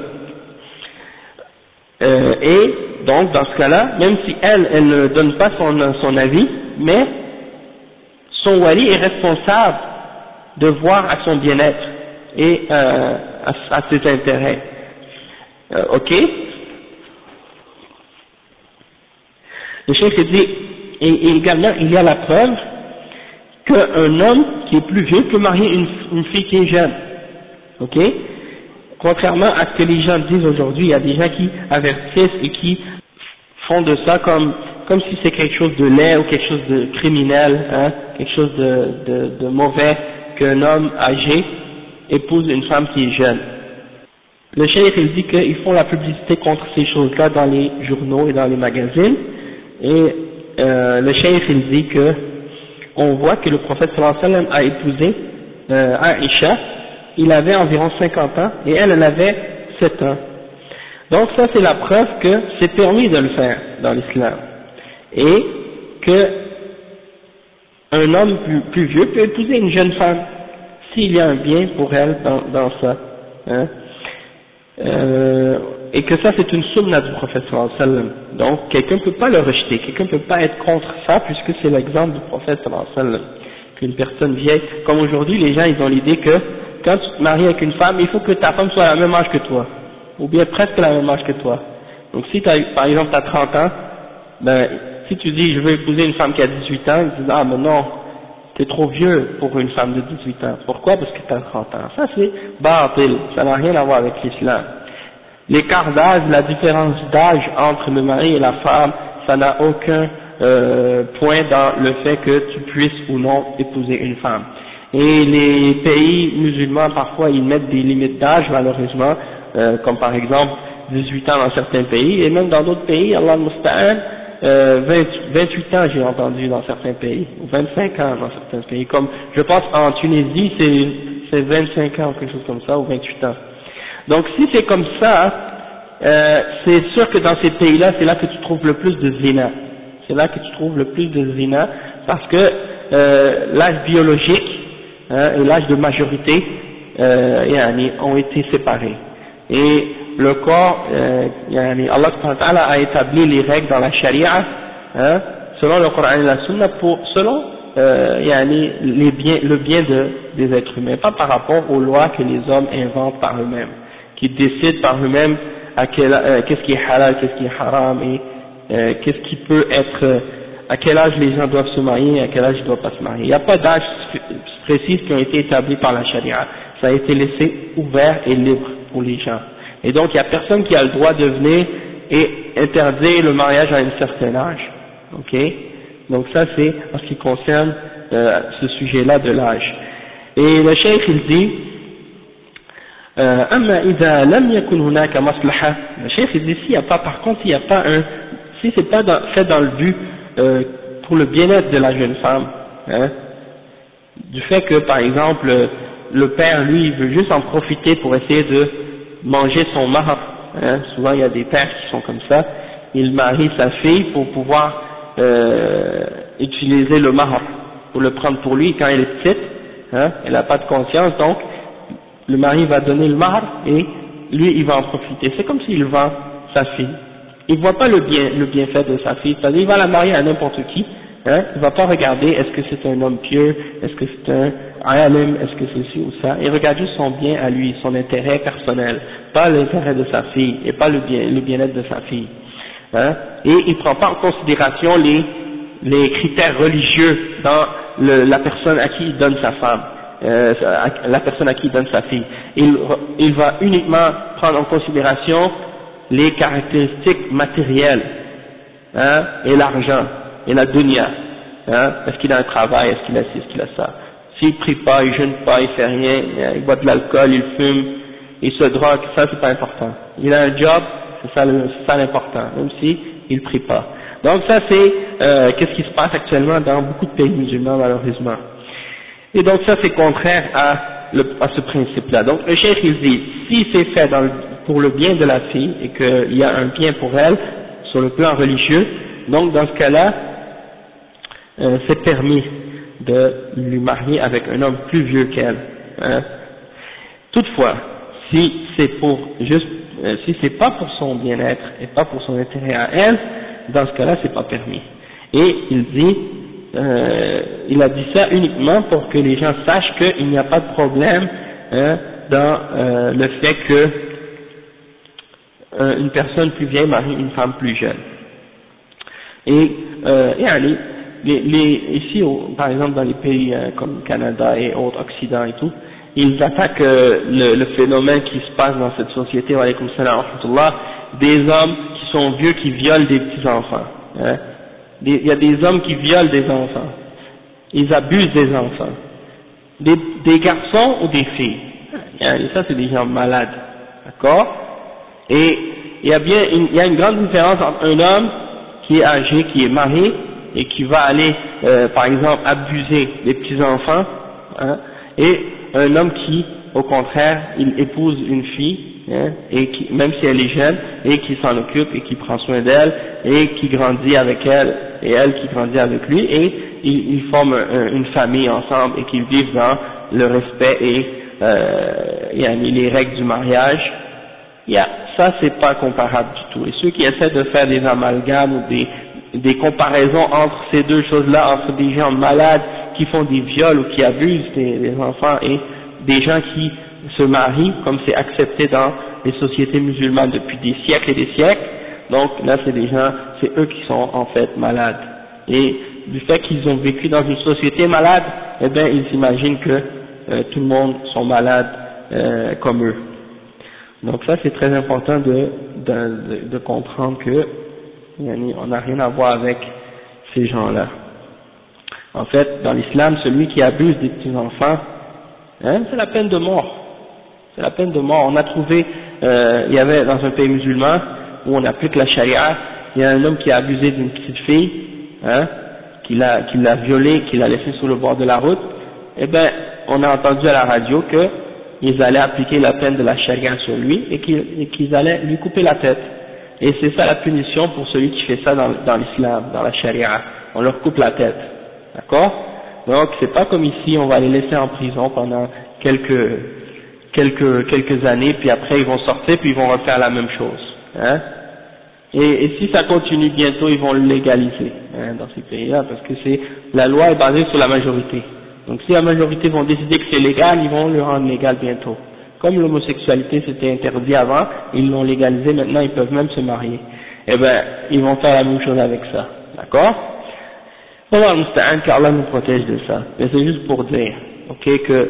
Et donc dans ce cas-là, même si elle ne donne pas son avis, mais son wali est responsable de voir à son bien-être et à ses intérêts. Ok. Le cheikh dit, et également il y a la preuve qu'un homme qui est plus vieux peut marier une fille qui est jeune. Ok. Contrairement à ce que les gens disent aujourd'hui, il y a des gens qui avertissent et qui font de ça comme si c'est quelque chose de laid ou quelque chose de criminel, hein, quelque chose de mauvais, qu'un homme âgé épouse une femme qui est jeune. Le cheikh il dit qu'ils font la publicité contre ces choses-là dans les journaux et dans les magazines, et le cheikh il dit que on voit que le prophète sallallahu alayhi wa sallam a épousé Aïcha, il avait environ 50 ans et elle avait 7 ans. Donc ça c'est la preuve que c'est permis de le faire dans l'islam, et que un homme plus vieux peut épouser une jeune femme s'il y a un bien pour elle dans ça, hein. Et que ça c'est une sunna du prophète sallallahu alayhi wa sallam. Donc quelqu'un ne peut pas le rejeter, quelqu'un ne peut pas être contre ça, puisque c'est l'exemple du prophète sallallahu alayhi wa sallam. Qu'une personne vieille, comme aujourd'hui les gens ils ont l'idée que quand tu te maries avec une femme, il faut que ta femme soit à la même âge que toi, ou bien presque la même âge que toi. Donc si par exemple tu as 30 ans, ben si tu dis je veux épouser une femme qui a 18 ans, ils disent ah mais non, t'es trop vieux pour une femme de 18 ans. Pourquoi? Parce que tu as 30 ans. Ça c'est bâtil, ça n'a rien à voir avec l'islam. L'écart d'âge, la différence d'âge entre le mari et la femme, ça n'a aucun point dans le fait que tu puisses ou non épouser une femme. Et les pays musulmans, parfois, ils mettent des limites d'âge, malheureusement, comme par exemple 18 ans dans certains pays, et même dans d'autres pays, Allah al-Musta'an, 28 ans j'ai entendu dans certains pays, ou 25 ans dans certains pays, comme je pense en Tunisie c'est 25 ans, quelque chose comme ça, ou 28 ans. Donc si c'est comme ça, c'est sûr que dans ces pays-là, c'est là que tu trouves le plus de zina. C'est là que tu trouves le plus de zina, parce que l'âge biologique et l'âge de majorité ont été séparés. Et le corps, Allah subhanahu wa ta'ala a établi les règles dans la charia, selon le Coran et la Sunna, selon le bien des êtres humains, pas par rapport aux lois que les hommes inventent par eux-mêmes, qui décident par eux-mêmes qu'est-ce qui est halal, qu'est-ce qui est haram, et qu'est-ce qui peut être, à quel âge les gens doivent se marier, à quel âge ils ne doivent pas se marier. Il n'y a pas d'âge précis qui ont été établis par la charia, ça a été laissé ouvert et libre pour les gens. Et donc il n'y a personne qui a le droit de venir et interdire le mariage à un certain âge. Ok? Donc ça c'est en ce qui concerne ce sujet-là de l'âge. Et le cheikh il dit أما إذا لم يكن هناك مصلحة, le cheikh il dit si c'est pas fait dans le but pour le bien-être de la jeune femme, hein, du fait que par exemple le père lui il veut juste en profiter pour essayer de manger son mahar, hein, souvent il y a des pères qui sont comme ça, il marie sa fille pour pouvoir utiliser le mahar, pour le prendre pour lui quand elle est petite, hein, elle n'a pas de conscience, donc le mari va donner le mahar et lui il va en profiter. C'est comme s'il vend sa fille. Il voit pas le bienfait de sa fille, c'est-à-dire il va la marier à n'importe qui, hein, il va pas regarder est-ce que c'est un homme pieux, est-ce que c'est un alim, est-ce que c'est ci ou ça, il regarde juste son bien à lui, son intérêt personnel, pas l'intérêt de sa fille et pas le bien-être de sa fille, hein, et il prend pas en considération les critères religieux dans la personne à qui il donne sa femme, la personne à qui il donne sa fille. Il va uniquement prendre en considération les caractéristiques matérielles, hein, et l'argent, et la dunya, hein, est-ce qu'il a un travail, est-ce qu'il a ci, est-ce qu'il a ça. S'il prie pas, il jeûne pas, il fait rien, il boit de l'alcool, il fume, il se drogue, ça c'est pas important. Il a un job, c'est ça l'important, même si il prie pas. Donc ça c'est qu'est-ce qui se passe actuellement dans beaucoup de pays musulmans malheureusement. Et donc ça c'est contraire à ce principe-là. Donc le cheikh il dit, si c'est fait pour le bien de la fille et qu'il y a un bien pour elle sur le plan religieux, donc dans ce cas-là, c'est permis de lui marier avec un homme plus vieux qu'elle. Hein. Toutefois, si c'est pas pour son bien-être et pas pour son intérêt à elle, dans ce cas-là c'est pas permis. Et il dit, il a dit ça uniquement pour que les gens sachent qu'il n'y a pas de problème, hein, dans le fait que une personne plus vieille marie une femme plus jeune. Et ici, par exemple dans les pays comme Canada et autres, Occident et tout, ils attaquent le phénomène qui se passe dans cette société, wa alaykoum salam wa rahmatullah, des hommes qui sont vieux qui violent des petits enfants. Hein. Il y a des hommes qui violent des enfants, ils abusent des enfants, des garçons ou des filles. Et ça c'est des gens malades, d'accord? Et il y a une grande différence entre un homme qui est âgé, qui est marié et qui va aller, par exemple, abuser des petits enfants, hein, et un homme qui, au contraire, il épouse une fille hein, et qui, même si elle est jeune, et qui s'en occupe et qui prend soin d'elle et qui grandit avec elle et elle qui grandit avec lui, et ils forment une famille ensemble et qu'ils vivent dans le respect et les règles du mariage. Ça c'est pas comparable du tout. Et ceux qui essaient de faire des amalgames ou des comparaisons entre ces deux choses-là, entre des gens malades qui font des viols ou qui abusent des enfants et des gens qui se marient, comme c'est accepté dans les sociétés musulmanes depuis des siècles et des siècles, donc là c'est eux qui sont en fait malades. Et du fait qu'ils ont vécu dans une société malade, eh bien ils s'imaginent que tout le monde sont malades comme eux. Donc ça c'est très important de comprendre que on n'a rien à voir avec ces gens-là. En fait, dans l'islam, celui qui abuse des petits enfants, c'est la peine de mort. C'est la peine de mort. On a trouvé, il y avait dans un pays musulman où on applique la charia, il y a un homme qui a abusé d'une petite fille, qui l'a violée, qui l'a laissée sur le bord de la route. Eh ben, on a entendu à la radio qu'ils allaient appliquer la peine de la charia sur lui et qu'ils allaient lui couper la tête. Et c'est ça la punition pour celui qui fait ça dans l'islam, dans la charia. On leur coupe la tête. D'accord? Donc c'est pas comme ici, on va les laisser en prison pendant quelques années, puis après ils vont sortir, puis ils vont refaire la même chose. Hein? Et si ça continue bientôt, ils vont le légaliser dans ces pays-là, parce que la loi est basée sur la majorité. Donc si la majorité vont décider que c'est légal, ils vont le rendre légal bientôt. Comme l'homosexualité c'était interdit avant, ils l'ont légalisé, maintenant ils peuvent même se marier. Eh ben, ils vont faire la même chose avec ça. D'accord? Allah al-Musta'an, qu'Allah nous protège de ça. Mais c'est juste pour dire, ok, que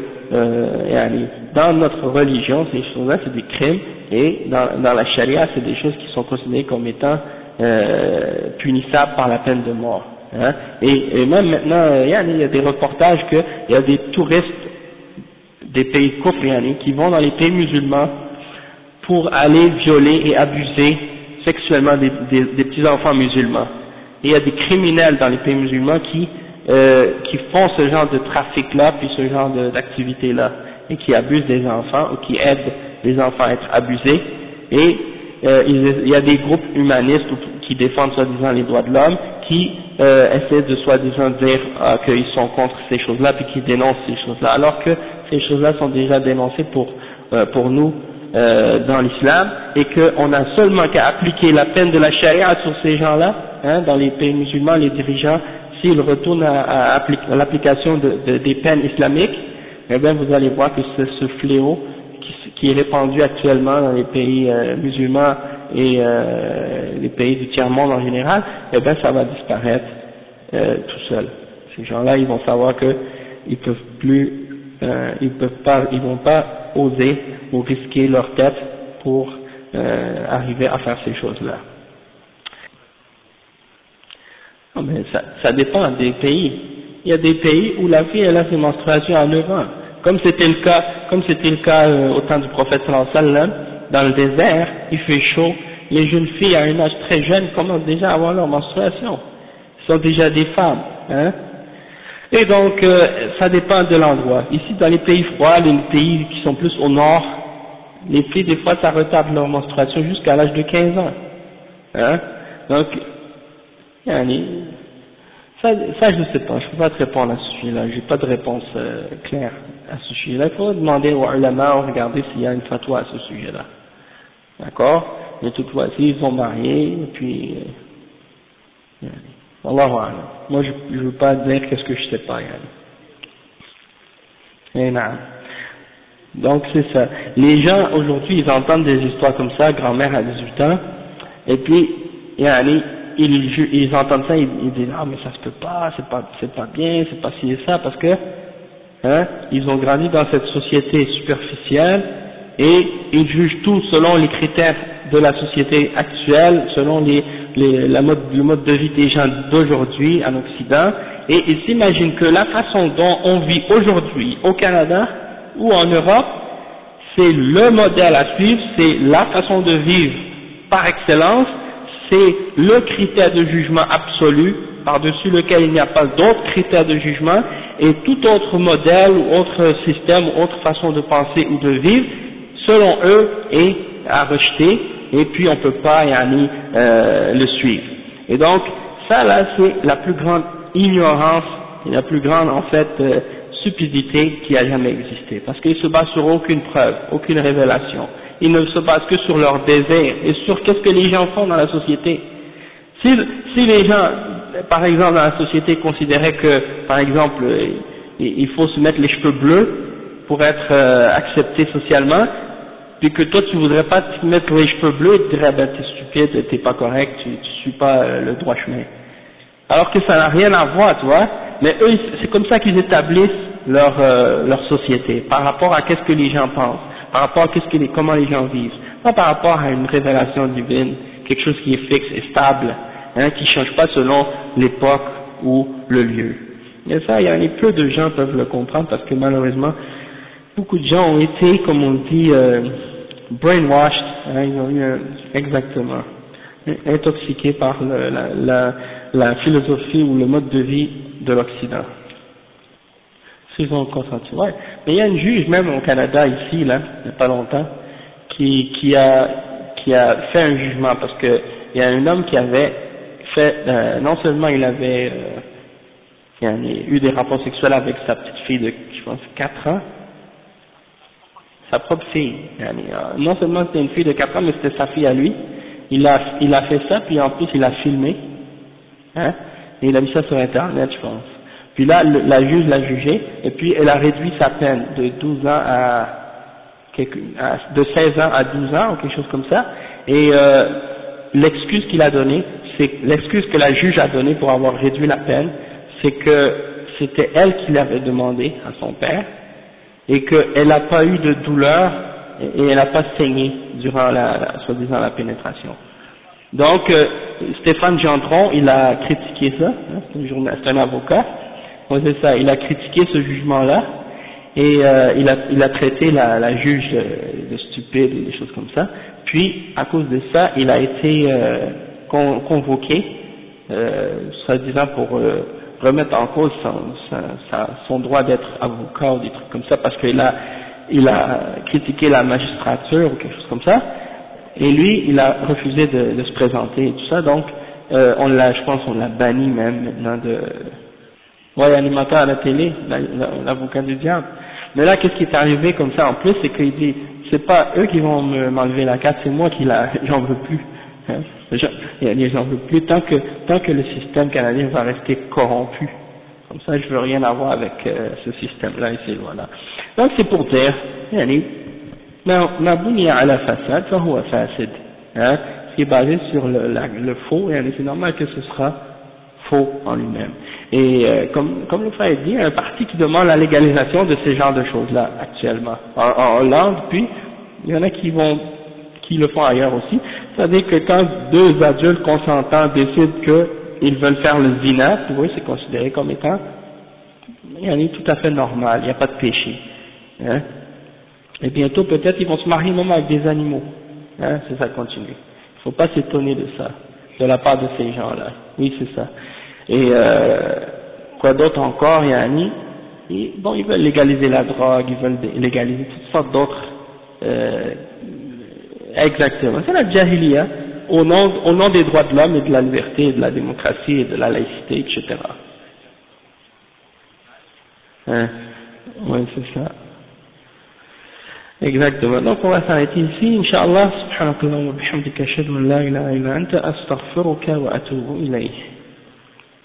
dans notre religion, ces choses-là c'est des crimes, et dans la charia c'est des choses qui sont considérées comme étant punissables par la peine de mort. Hein. Et même maintenant, il y a des reportages qu'il y a des touristes des pays kufr qui vont dans les pays musulmans pour aller violer et abuser sexuellement des petits enfants musulmans. Et il y a des criminels dans les pays musulmans qui font ce genre de trafic-là, puis ce genre d'activité-là, et qui abusent des enfants, ou qui aident les enfants à être abusés. Et il y a des groupes humanistes qui défendent soi-disant les droits de l'homme, qui essaient de soi-disant dire qu'ils sont contre ces choses-là, puis qui dénoncent ces choses-là, alors que ces choses-là sont déjà dénoncées pour nous dans l'islam, et qu'on a seulement qu'à appliquer la peine de la charia sur ces gens-là, dans les pays musulmans, les dirigeants, s'ils retournent à l'application des peines islamiques, eh bien vous allez voir que ce fléau qui est répandu actuellement dans les pays musulmans et les pays du tiers-monde en général, eh bien ça va disparaître tout seul. Ces gens-là, ils vont savoir que ils vont pas oser ou risquer leur tête pour arriver à faire ces choses-là. Non, mais ça dépend des pays. Il y a des pays où la fille elle a ses menstruations à 9 ans, comme c'était le cas au temps du prophète sallallahu alayhi wa sallam, dans le désert, il fait chaud, les jeunes filles à un âge très jeune commencent déjà à avoir leur menstruation, ce sont déjà des femmes, Et donc ça dépend de l'endroit. Ici dans les pays froids, les pays qui sont plus au nord, les filles des fois ça retarde leur menstruation jusqu'à l'âge de 15 ans, Donc ça je sais pas, je peux pas te répondre à ce sujet-là, j'ai pas de réponse claire à ce sujet-là. Il faut demander aux ulama, regarder s'il y a une fatwa à ce sujet-là. D'accord? Mais toutefois, s'ils sont mariés, et puis Wallahu a'lam. Moi je veux pas dire qu'est-ce que je sais pas, Donc c'est ça. Les gens aujourd'hui ils entendent des histoires comme ça, grand-mère à 18 ans, et puis ils entendent ça, ils disent ah mais ça se peut pas, c'est pas bien, c'est pas ci et ça, parce que ils ont grandi dans cette société superficielle et ils jugent tout selon les critères de la société actuelle, selon le mode de vie des gens d'aujourd'hui en Occident, et ils s'imaginent que la façon dont on vit aujourd'hui au Canada ou en Europe, c'est le modèle à suivre, c'est la façon de vivre par excellence, c'est le critère de jugement absolu, par-dessus lequel il n'y a pas d'autres critères de jugement, et tout autre modèle ou autre système ou autre façon de penser ou de vivre, selon eux, est à rejeter, et puis on peut pas le suivre. Et donc, ça là, c'est la plus grande ignorance, et la plus grande, en fait, stupidité qui a jamais existé. Parce qu'ils se basent sur aucune preuve, aucune révélation. Ils ne se basent que sur leur désir, et sur qu'est-ce que les gens font dans la société. Si les gens, par exemple, dans la société considéraient que, par exemple, il faut se mettre les cheveux bleus pour être accepté socialement, puis que toi tu voudrais pas te mettre les cheveux bleus, et te dirais ben t'es stupide, t'es pas correct, tu suis pas le droit chemin. Alors que ça n'a rien à voir, tu vois. Mais eux, c'est comme ça qu'ils établissent leur société, par rapport à qu'est-ce que les gens pensent, par rapport à comment les gens vivent, pas par rapport à une révélation divine, quelque chose qui est fixe et stable, qui change pas selon l'époque ou le lieu. Et ça, peu de gens peuvent le comprendre parce que malheureusement, beaucoup de gens ont été, comme on dit, brainwashed, ils ont eu exactement, intoxiqués par la philosophie ou le mode de vie de l'Occident. S'ils ont consenti. Ouais. Mais il y a une juge même au Canada ici, là, il n'y a pas longtemps, qui a fait un jugement parce que il y a un homme qui avait fait, non seulement il avait eu des rapports sexuels avec sa petite fille de, je pense, 4 ans, sa propre fille. Non seulement c'était une fille de 4 ans, mais c'était sa fille à lui. Il a fait ça, puis en plus il a filmé, et il a mis ça sur Internet, je pense. Puis là, la juge l'a jugé, et puis elle a réduit sa peine de 12 ans de 16 ans à 12 ans, ou quelque chose comme ça, et l'excuse qu'il a donnée, l'excuse que la juge a donnée pour avoir réduit la peine, c'est que c'était elle qui l'avait demandé à son père, et qu'elle n'a pas eu de douleur, et elle n'a pas saigné durant soi-disant la pénétration. Donc, Stéphane Gendron, il a critiqué ça, c'est un avocat, c'est ça, il a critiqué ce jugement-là, et il a traité la juge de stupide ou des choses comme ça, puis à cause de ça, il a été convoqué, soi-disant pour remettre en cause son droit d'être avocat ou des trucs comme ça, parce qu'il a critiqué la magistrature ou quelque chose comme ça, et lui, il a refusé de se présenter et tout ça, donc je pense qu'on l'a banni même maintenant animateur à la télé, l'avocat du diable. Mais là, qu'est-ce qui est arrivé comme ça en plus, c'est qu'il dit, c'est pas eux qui vont m'enlever la carte, c'est moi j'en veux plus. J'en veux plus tant que le système canadien va rester corrompu. Comme ça, je veux rien avoir avec ce système-là et ces lois-là. Donc c'est pour dire, ما بني على فساد فهو فاسد, ce qui est basé sur le faux, et c'est normal que ce sera faux en lui-même. Et comme le frère dit, il y a un parti qui demande la légalisation de ces genres de choses-là actuellement en Hollande, puis il y en a qui le font ailleurs aussi. C'est-à-dire que quand deux adultes consentants décident qu'ils veulent faire le zina, oui, c'est considéré comme étant tout à fait normal, il n'y a pas de péché. Et bientôt peut-être ils vont se marier même avec des animaux. C'est ça, continue. Il ne faut pas s'étonner de ça, de la part de ces gens-là. Oui, c'est ça. Et quoi d'autre encore, ils veulent légaliser la drogue, ils veulent légaliser toutes sortes d'autres. Exactement, c'est la jahiliya, au nom des droits de l'homme et de la liberté, et de la démocratie et de la laïcité, etc. Oui, c'est ça. Exactement. Donc on va s'arrêter ici, Inch'Allah, subhanakallah wa bihamdika ashhadu an la ilaha illa anta astaghfiruka wa atubu ilayh.